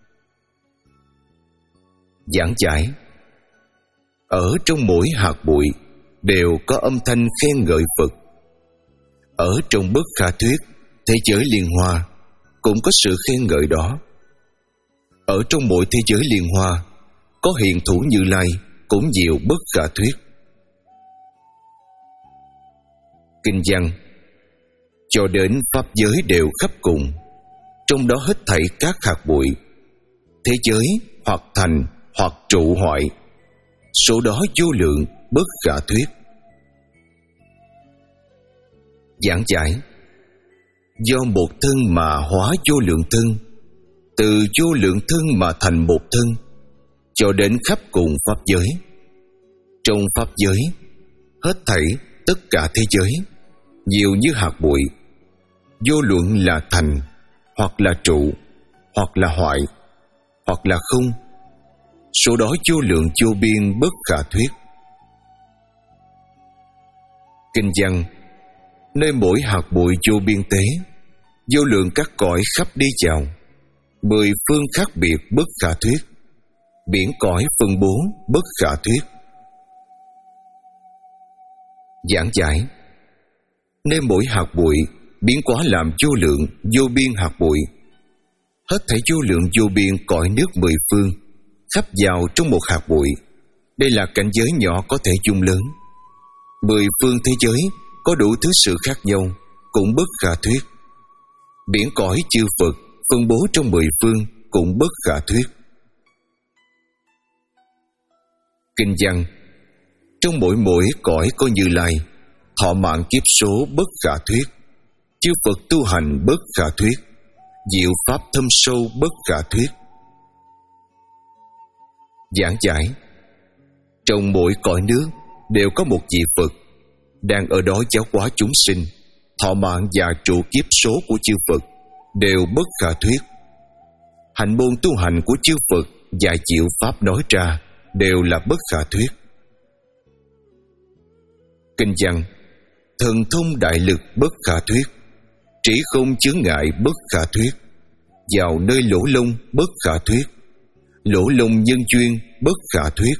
Giảng giải: ở trong mỗi hạt bụi đều có âm thanh khen ngợi Phật. Ở trong bất khả thuyết thế giới liên hoa cũng có sự khen ngợi đó. Ở trong mỗi thế giới liên hoa có hiện thủ Như Lai cũng diệu bất khả thuyết. Kinh văn: cho đến pháp giới đều khắp cùng, trong đó hết thảy các hạt bụi, thế giới hoặc thành hoặc trụ hoại, số đó vô lượng bất khả thuyết. Giảng giải: do một thân mà hóa vô lượng thân, từ vô lượng thân mà thành một thân, cho đến khắp cùng pháp giới. Trong pháp giới hết thảy tất cả thế giới nhiều như hạt bụi, vô luận là thành hoặc là trụ hoặc là hoại hoặc là không, số đó vô lượng vô biên bất khả thuyết. Kinh văn: nơi mỗi hạt bụi vô biên tế, vô lượng các cõi khắp đi vào, mười phương khác biệt bất khả thuyết, biển cõi phân bố bất khả thuyết. Giảng giải: nên mỗi hạt bụi biến hóa làm vô lượng vô biên hạt bụi, hết thảy vô lượng vô biên cõi nước mười phương khắp vào trong một hạt bụi. Đây là cảnh giới nhỏ có thể dung lớn. Mười phương thế giới có đủ thứ sự khác nhau cũng bất khả thuyết. Biển cõi chư Phật phân bố trong mười phương cũng bất khả thuyết. Kinh văn: trong mỗi mỗi cõi có Như Lai, thọ mạng kiếp số bất khả thuyết, chư Phật tu hành bất khả thuyết, diệu pháp thâm sâu bất khả thuyết. Giảng giải: trong mỗi cõi nước đều có một vị Phật đang ở đó giáo hóa chúng sinh. Thọ mạng và trụ kiếp số của chư Phật đều bất khả thuyết. Hạnh môn tu hành của chư Phật và diệu pháp nói ra đều là bất khả thuyết. Kinh văn: thần thông đại lực bất khả thuyết, trí không chướng ngại bất khả thuyết, vào nơi lỗ lông bất khả thuyết, lỗ lông nhân duyên bất khả thuyết.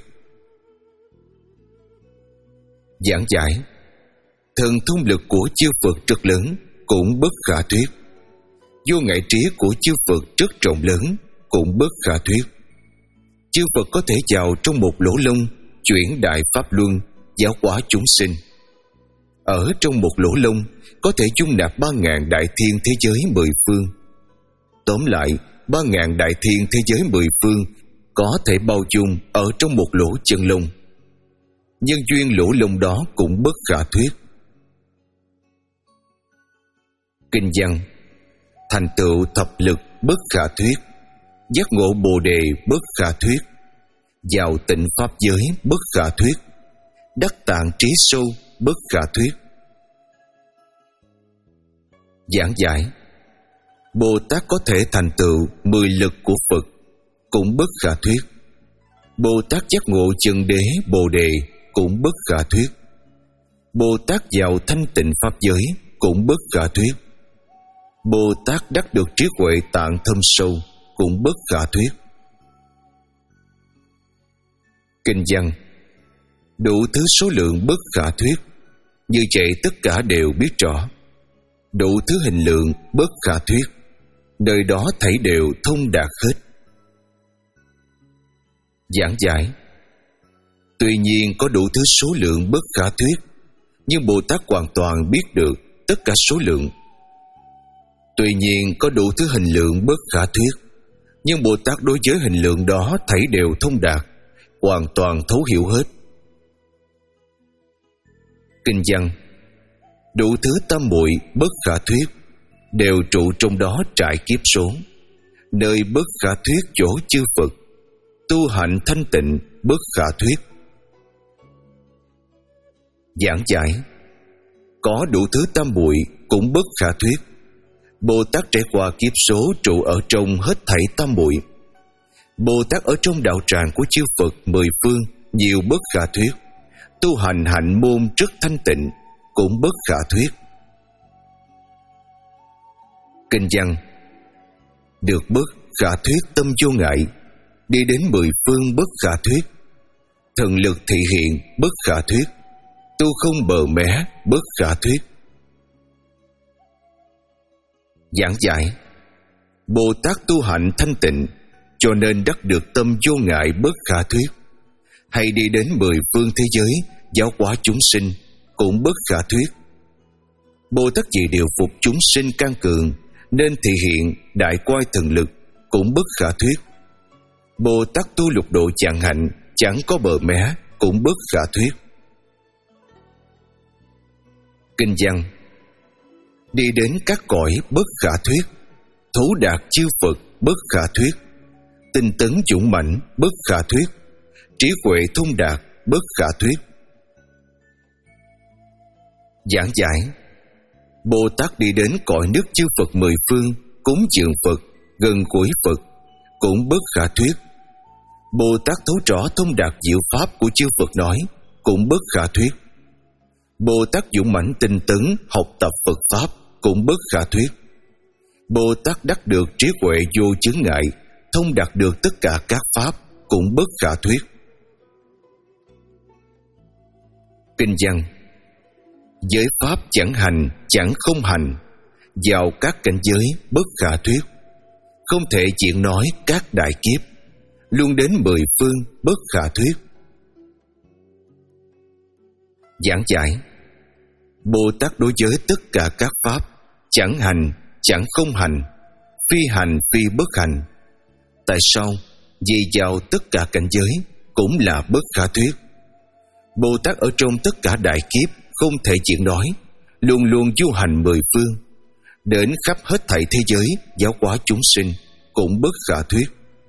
Giảng giải: thần thông lực của chư Phật rất lớn cũng bất khả thuyết, vô ngại trí của chư Phật rất rộng lớn cũng bất khả thuyết. Chư Phật có thể vào trong một lỗ lông chuyển đại pháp luân giáo hóa chúng sinh. Ở trong một lỗ lông có thể dung nạp ba ngàn đại thiên thế giới mười phương. Tóm lại, ba ngàn đại thiên thế giới mười phương có thể bao dung ở trong một lỗ chân lông. Nhân duyên lỗ lông đó cũng bất khả thuyết. Kinh văn: thành tựu thập lực bất khả thuyết, giác ngộ bồ đề bất khả thuyết, vào tịnh pháp giới bất khả thuyết, đắc tạng trí sâu bất khả thuyết. Giảng giải: Bồ Tát có thể thành tựu mười lực của Phật cũng bất khả thuyết. Bồ Tát giác ngộ chân đế bồ đề cũng bất khả thuyết. Bồ Tát vào thanh tịnh pháp giới cũng bất khả thuyết. Bồ Tát đắc được trí huệ tạng thâm sâu cũng bất khả thuyết. Kinh văn: đủ thứ số lượng bất khả thuyết, như vậy tất cả đều biết rõ. Đủ thứ hình lượng bất khả thuyết, nơi đó thảy đều thông đạt hết. Giảng giải: tuy nhiên có đủ thứ số lượng bất khả thuyết, nhưng Bồ Tát hoàn toàn biết được tất cả số lượng. Tuy nhiên có đủ thứ hình lượng bất khả thuyết, nhưng Bồ Tát đối với hình lượng đó thảy đều thông đạt, hoàn toàn thấu hiểu hết. Kinh văn: đủ thứ tam muội bất khả thuyết, đều trụ trong đó trải kiếp số. Nơi bất khả thuyết chỗ chư Phật, tu hạnh thanh tịnh bất khả thuyết. Giảng giải: có đủ thứ tam muội cũng bất khả thuyết. Bồ Tát trải qua kiếp số trụ ở trong hết thảy tam muội. Bồ Tát ở trong đạo tràng của chư Phật mười phương nhiều bất khả thuyết. Tu hành hạnh môn rất thanh tịnh cũng bất khả thuyết. Kinh văn: được bất khả thuyết tâm vô ngại, đi đến mười phương bất khả thuyết. Thần lực thị hiện bất khả thuyết, tu không bờ mé bất khả thuyết. Giảng giải: Bồ Tát tu hạnh thanh tịnh, cho nên đắc được tâm vô ngại bất khả thuyết. Hay đi đến mười phương thế giới giáo hóa chúng sinh cũng bất khả thuyết. Bồ Tát vì điều phục chúng sinh can cường nên thị hiện đại quai thần lực cũng bất khả thuyết. Bồ Tát tu lục độ chẳng hạnh chẳng có bờ mé cũng bất khả thuyết. Kinh văn: đi đến các cõi bất khả thuyết, thấu đạt chư Phật bất khả thuyết. Tinh tấn dũng mãnh bất khả thuyết, trí huệ thông đạt bất khả thuyết. Giảng giải: Bồ Tát đi đến cõi nước chư Phật mười phương, cúng dường Phật, gần gũi Phật cũng bất khả thuyết. Bồ Tát thấu rõ thông đạt diệu pháp của chư Phật nói cũng bất khả thuyết. Bồ Tát dũng mãnh tinh tấn học tập Phật pháp cũng bất khả thuyết. Bồ Tát đắc được trí huệ vô chướng ngại, thông đạt được tất cả các pháp cũng bất khả thuyết. Kinh văn: giới pháp chẳng hành chẳng không hành, vào các cảnh giới bất khả thuyết. Không thể chuyện nói các đại kiếp, luôn đến mười phương bất khả thuyết. Giảng giải: Bồ Tát đối với tất cả các pháp chẳng hành chẳng không hành, phi hành phi bất hành. Tại sao? Vì vào tất cả cảnh giới cũng là bất khả thuyết. Bồ Tát ở trong tất cả đại kiếp không thể chuyện nói, luôn luôn du hành mười phương, đến khắp hết thảy thế giới giáo hóa chúng sinh cũng bất khả thuyết.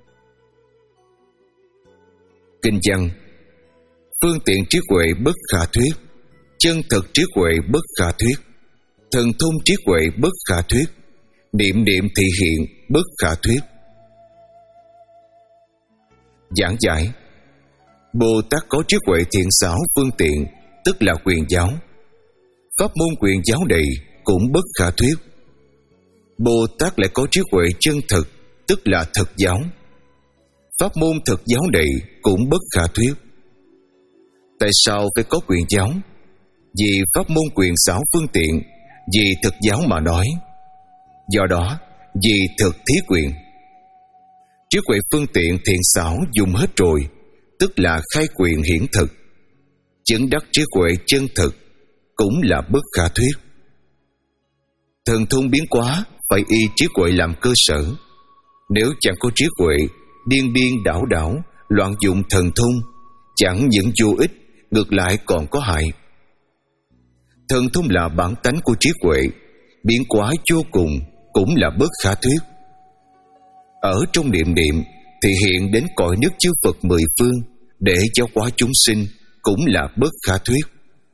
Kinh văn: phương tiện trí huệ bất khả thuyết, chân thực trí huệ bất khả thuyết, thần thông trí huệ bất khả thuyết, niệm niệm thị hiện bất khả thuyết. Giảng giải: Bồ Tát có trí huệ thiện xảo phương tiện, tức là quyền giáo. Pháp môn quyền giáo đầy cũng bất khả thuyết. Bồ Tát lại có trí huệ chân thực, tức là thực giáo. Pháp môn thực giáo đầy cũng bất khả thuyết. Tại sao phải có quyền giáo? Vì pháp môn quyền xảo phương tiện, vì thực giáo mà nói. Do đó, vì thực thí quyền. Trí huệ phương tiện thiện xảo dùng hết rồi, tức là khai quyền hiển thực. Chứng đắc trí huệ chân thực cũng là bất khả thuyết. Thần thông biến hóa phải y trí huệ làm cơ sở. Nếu chẳng có trí huệ, điên điên đảo đảo, loạn dụng thần thông, chẳng những vô ích, ngược lại còn có hại. Thần thông là bản tánh của trí huệ, biến hóa vô cùng cũng là bất khả thuyết. Ở trong niệm niệm thì hiện đến cõi nước chư Phật mười phương để giáo hóa chúng sinh cũng là bất khả thuyết.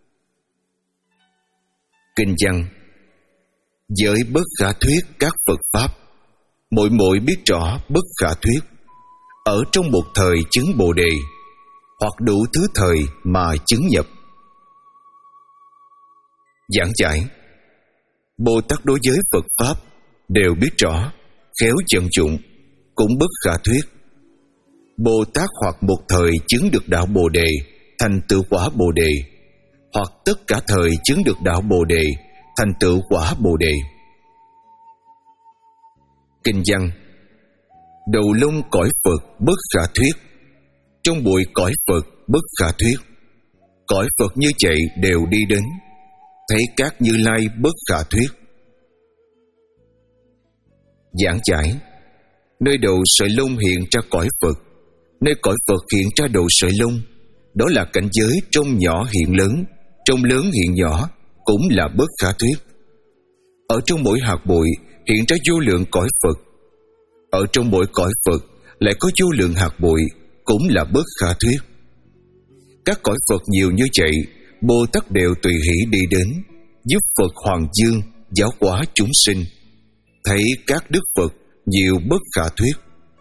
Kinh văn: giới bất khả thuyết các Phật pháp, mỗi mỗi biết rõ bất khả thuyết. Ở trong một thời chứng Bồ Đề, hoặc đủ thứ thời mà chứng nhập. Giảng giải: Bồ Tát đối với Phật pháp đều biết rõ, khéo vận dụng cũng bất khả thuyết. Bồ Tát hoặc một thời chứng được đạo Bồ Đề, thành tựu quả Bồ Đề, hoặc tất cả thời chứng được đạo Bồ Đề, thành tựu quả Bồ Đề. Kinh văn: đầu lông cõi Phật bất khả thuyết, trong bụi cõi Phật bất khả thuyết. Cõi Phật như vậy đều đi đến, thấy các Như Lai bất khả thuyết. Giảng giải: nơi đầu sợi lông hiện ra cõi Phật, nơi cõi Phật hiện ra đầu sợi lông. Đó là cảnh giới trong nhỏ hiện lớn, trong lớn hiện nhỏ, cũng là bất khả thuyết. Ở trong mỗi hạt bụi hiện ra vô lượng cõi Phật. Ở trong mỗi cõi Phật lại có vô lượng hạt bụi, cũng là bất khả thuyết. Các cõi Phật nhiều như vậy, Bồ Tát đều tùy hỷ đi đến, giúp Phật Hoàng Dương giáo hóa chúng sinh. Thấy các đức Phật nhiều bất khả thuyết.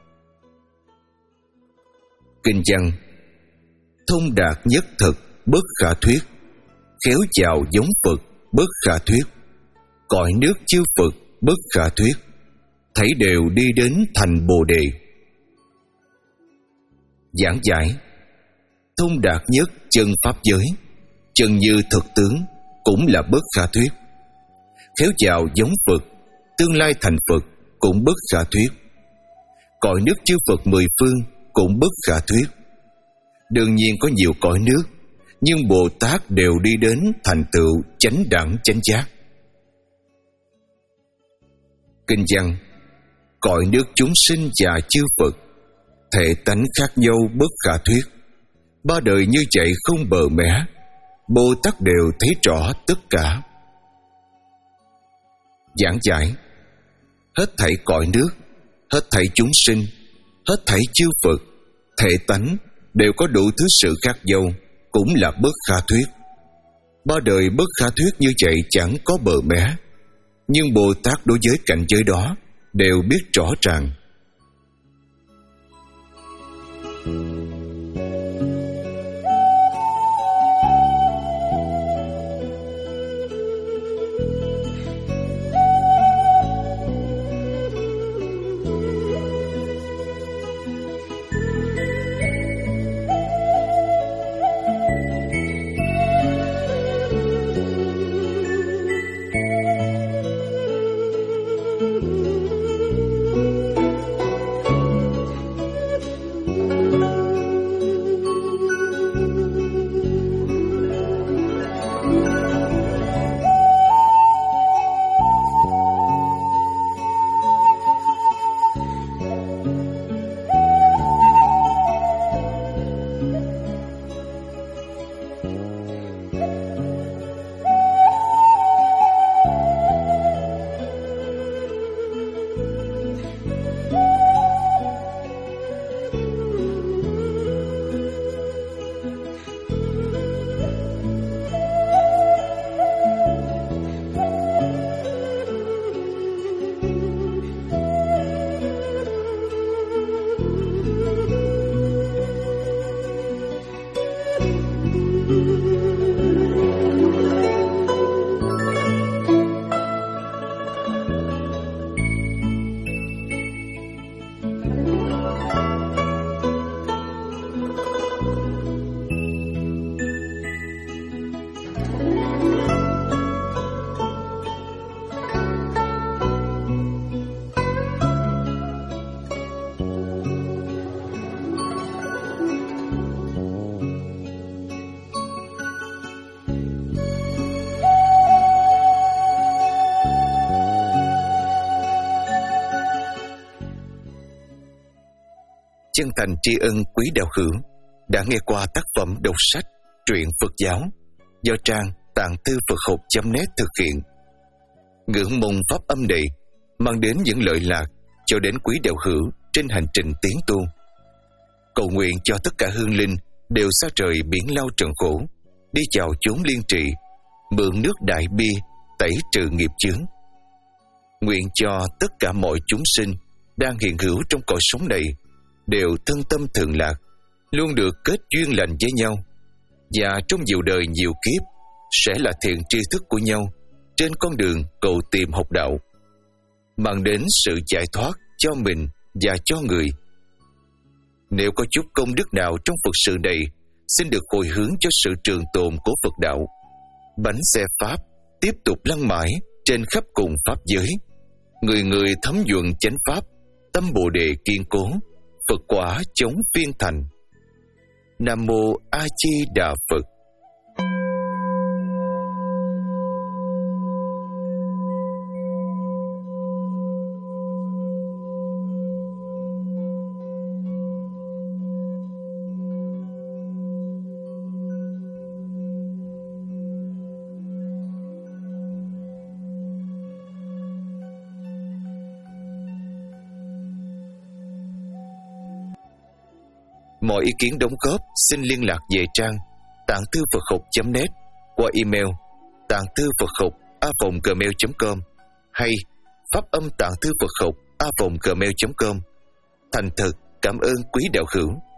Kinh văn: thông đạt nhất thực bất khả thuyết, khéo chào giống Phật bất khả thuyết, cõi nước chư Phật bất khả thuyết, thảy đều đi đến thành Bồ Đề. Giảng giải: thông đạt nhất chân pháp giới, chân như thực tướng, cũng là bất khả thuyết. Khéo chào giống Phật, tương lai thành Phật, cũng bất khả thuyết. Cõi nước chư Phật mười phương, cũng bất khả thuyết. Đương nhiên có nhiều cõi nước, nhưng Bồ Tát đều đi đến thành tựu chánh đẳng chánh giác. Kinh văn: cõi nước chúng sinh và chư Phật, thể tánh khác nhau bất khả thuyết. Ba đời như vậy không bờ mẻ, Bồ Tát đều thấy rõ tất cả. Giảng giải: hết thảy cõi nước, hết thảy chúng sinh, hết thảy chư Phật, thể tánh đều có đủ thứ sự khác nhau, cũng là bất khả thuyết. Ba đời bất khả thuyết như vậy chẳng có bờ mẻ, nhưng Bồ Tát đối với cảnh giới đó đều biết rõ ràng. Chân thành tri ân quý đạo hữu đã nghe qua tác phẩm đọc sách truyện Phật giáo do trang tạng thư Phật học chấm net thực hiện. Ngưỡng mong pháp âm này mang đến những lợi lạc cho đến quý đạo hữu trên hành trình tiến tu. Cầu nguyện cho tất cả hương linh đều xa trời biển lao trần khổ, đi vào chốn liên trì, mượn nước đại bi tẩy trừ nghiệp chướng. Nguyện cho tất cả mọi chúng sinh đang hiện hữu trong cõi sống này đều thân tâm thường lạc, luôn được kết duyên lành với nhau, và trong nhiều đời nhiều kiếp sẽ là thiện tri thức của nhau trên con đường cầu tìm học đạo, mang đến sự giải thoát cho mình và cho người. Nếu có chút công đức nào trong Phật sự này, xin được hồi hướng cho sự trường tồn của Phật đạo. Bánh xe Pháp tiếp tục lăn mãi trên khắp cùng Pháp giới, người người thấm nhuận chánh Pháp, tâm Bồ Đề kiên cố, Phật quả chống phiên thành. Nam Mô A Di Đà Phật. Mọi ý kiến đóng góp xin liên lạc về trang tạng thư Phật học chấm net qua email tạng thư Phật học a còng gmail chấm com hay pháp âm tạng thư Phật học a còng gmail chấm com. Thành thật cảm ơn quý đạo hữu.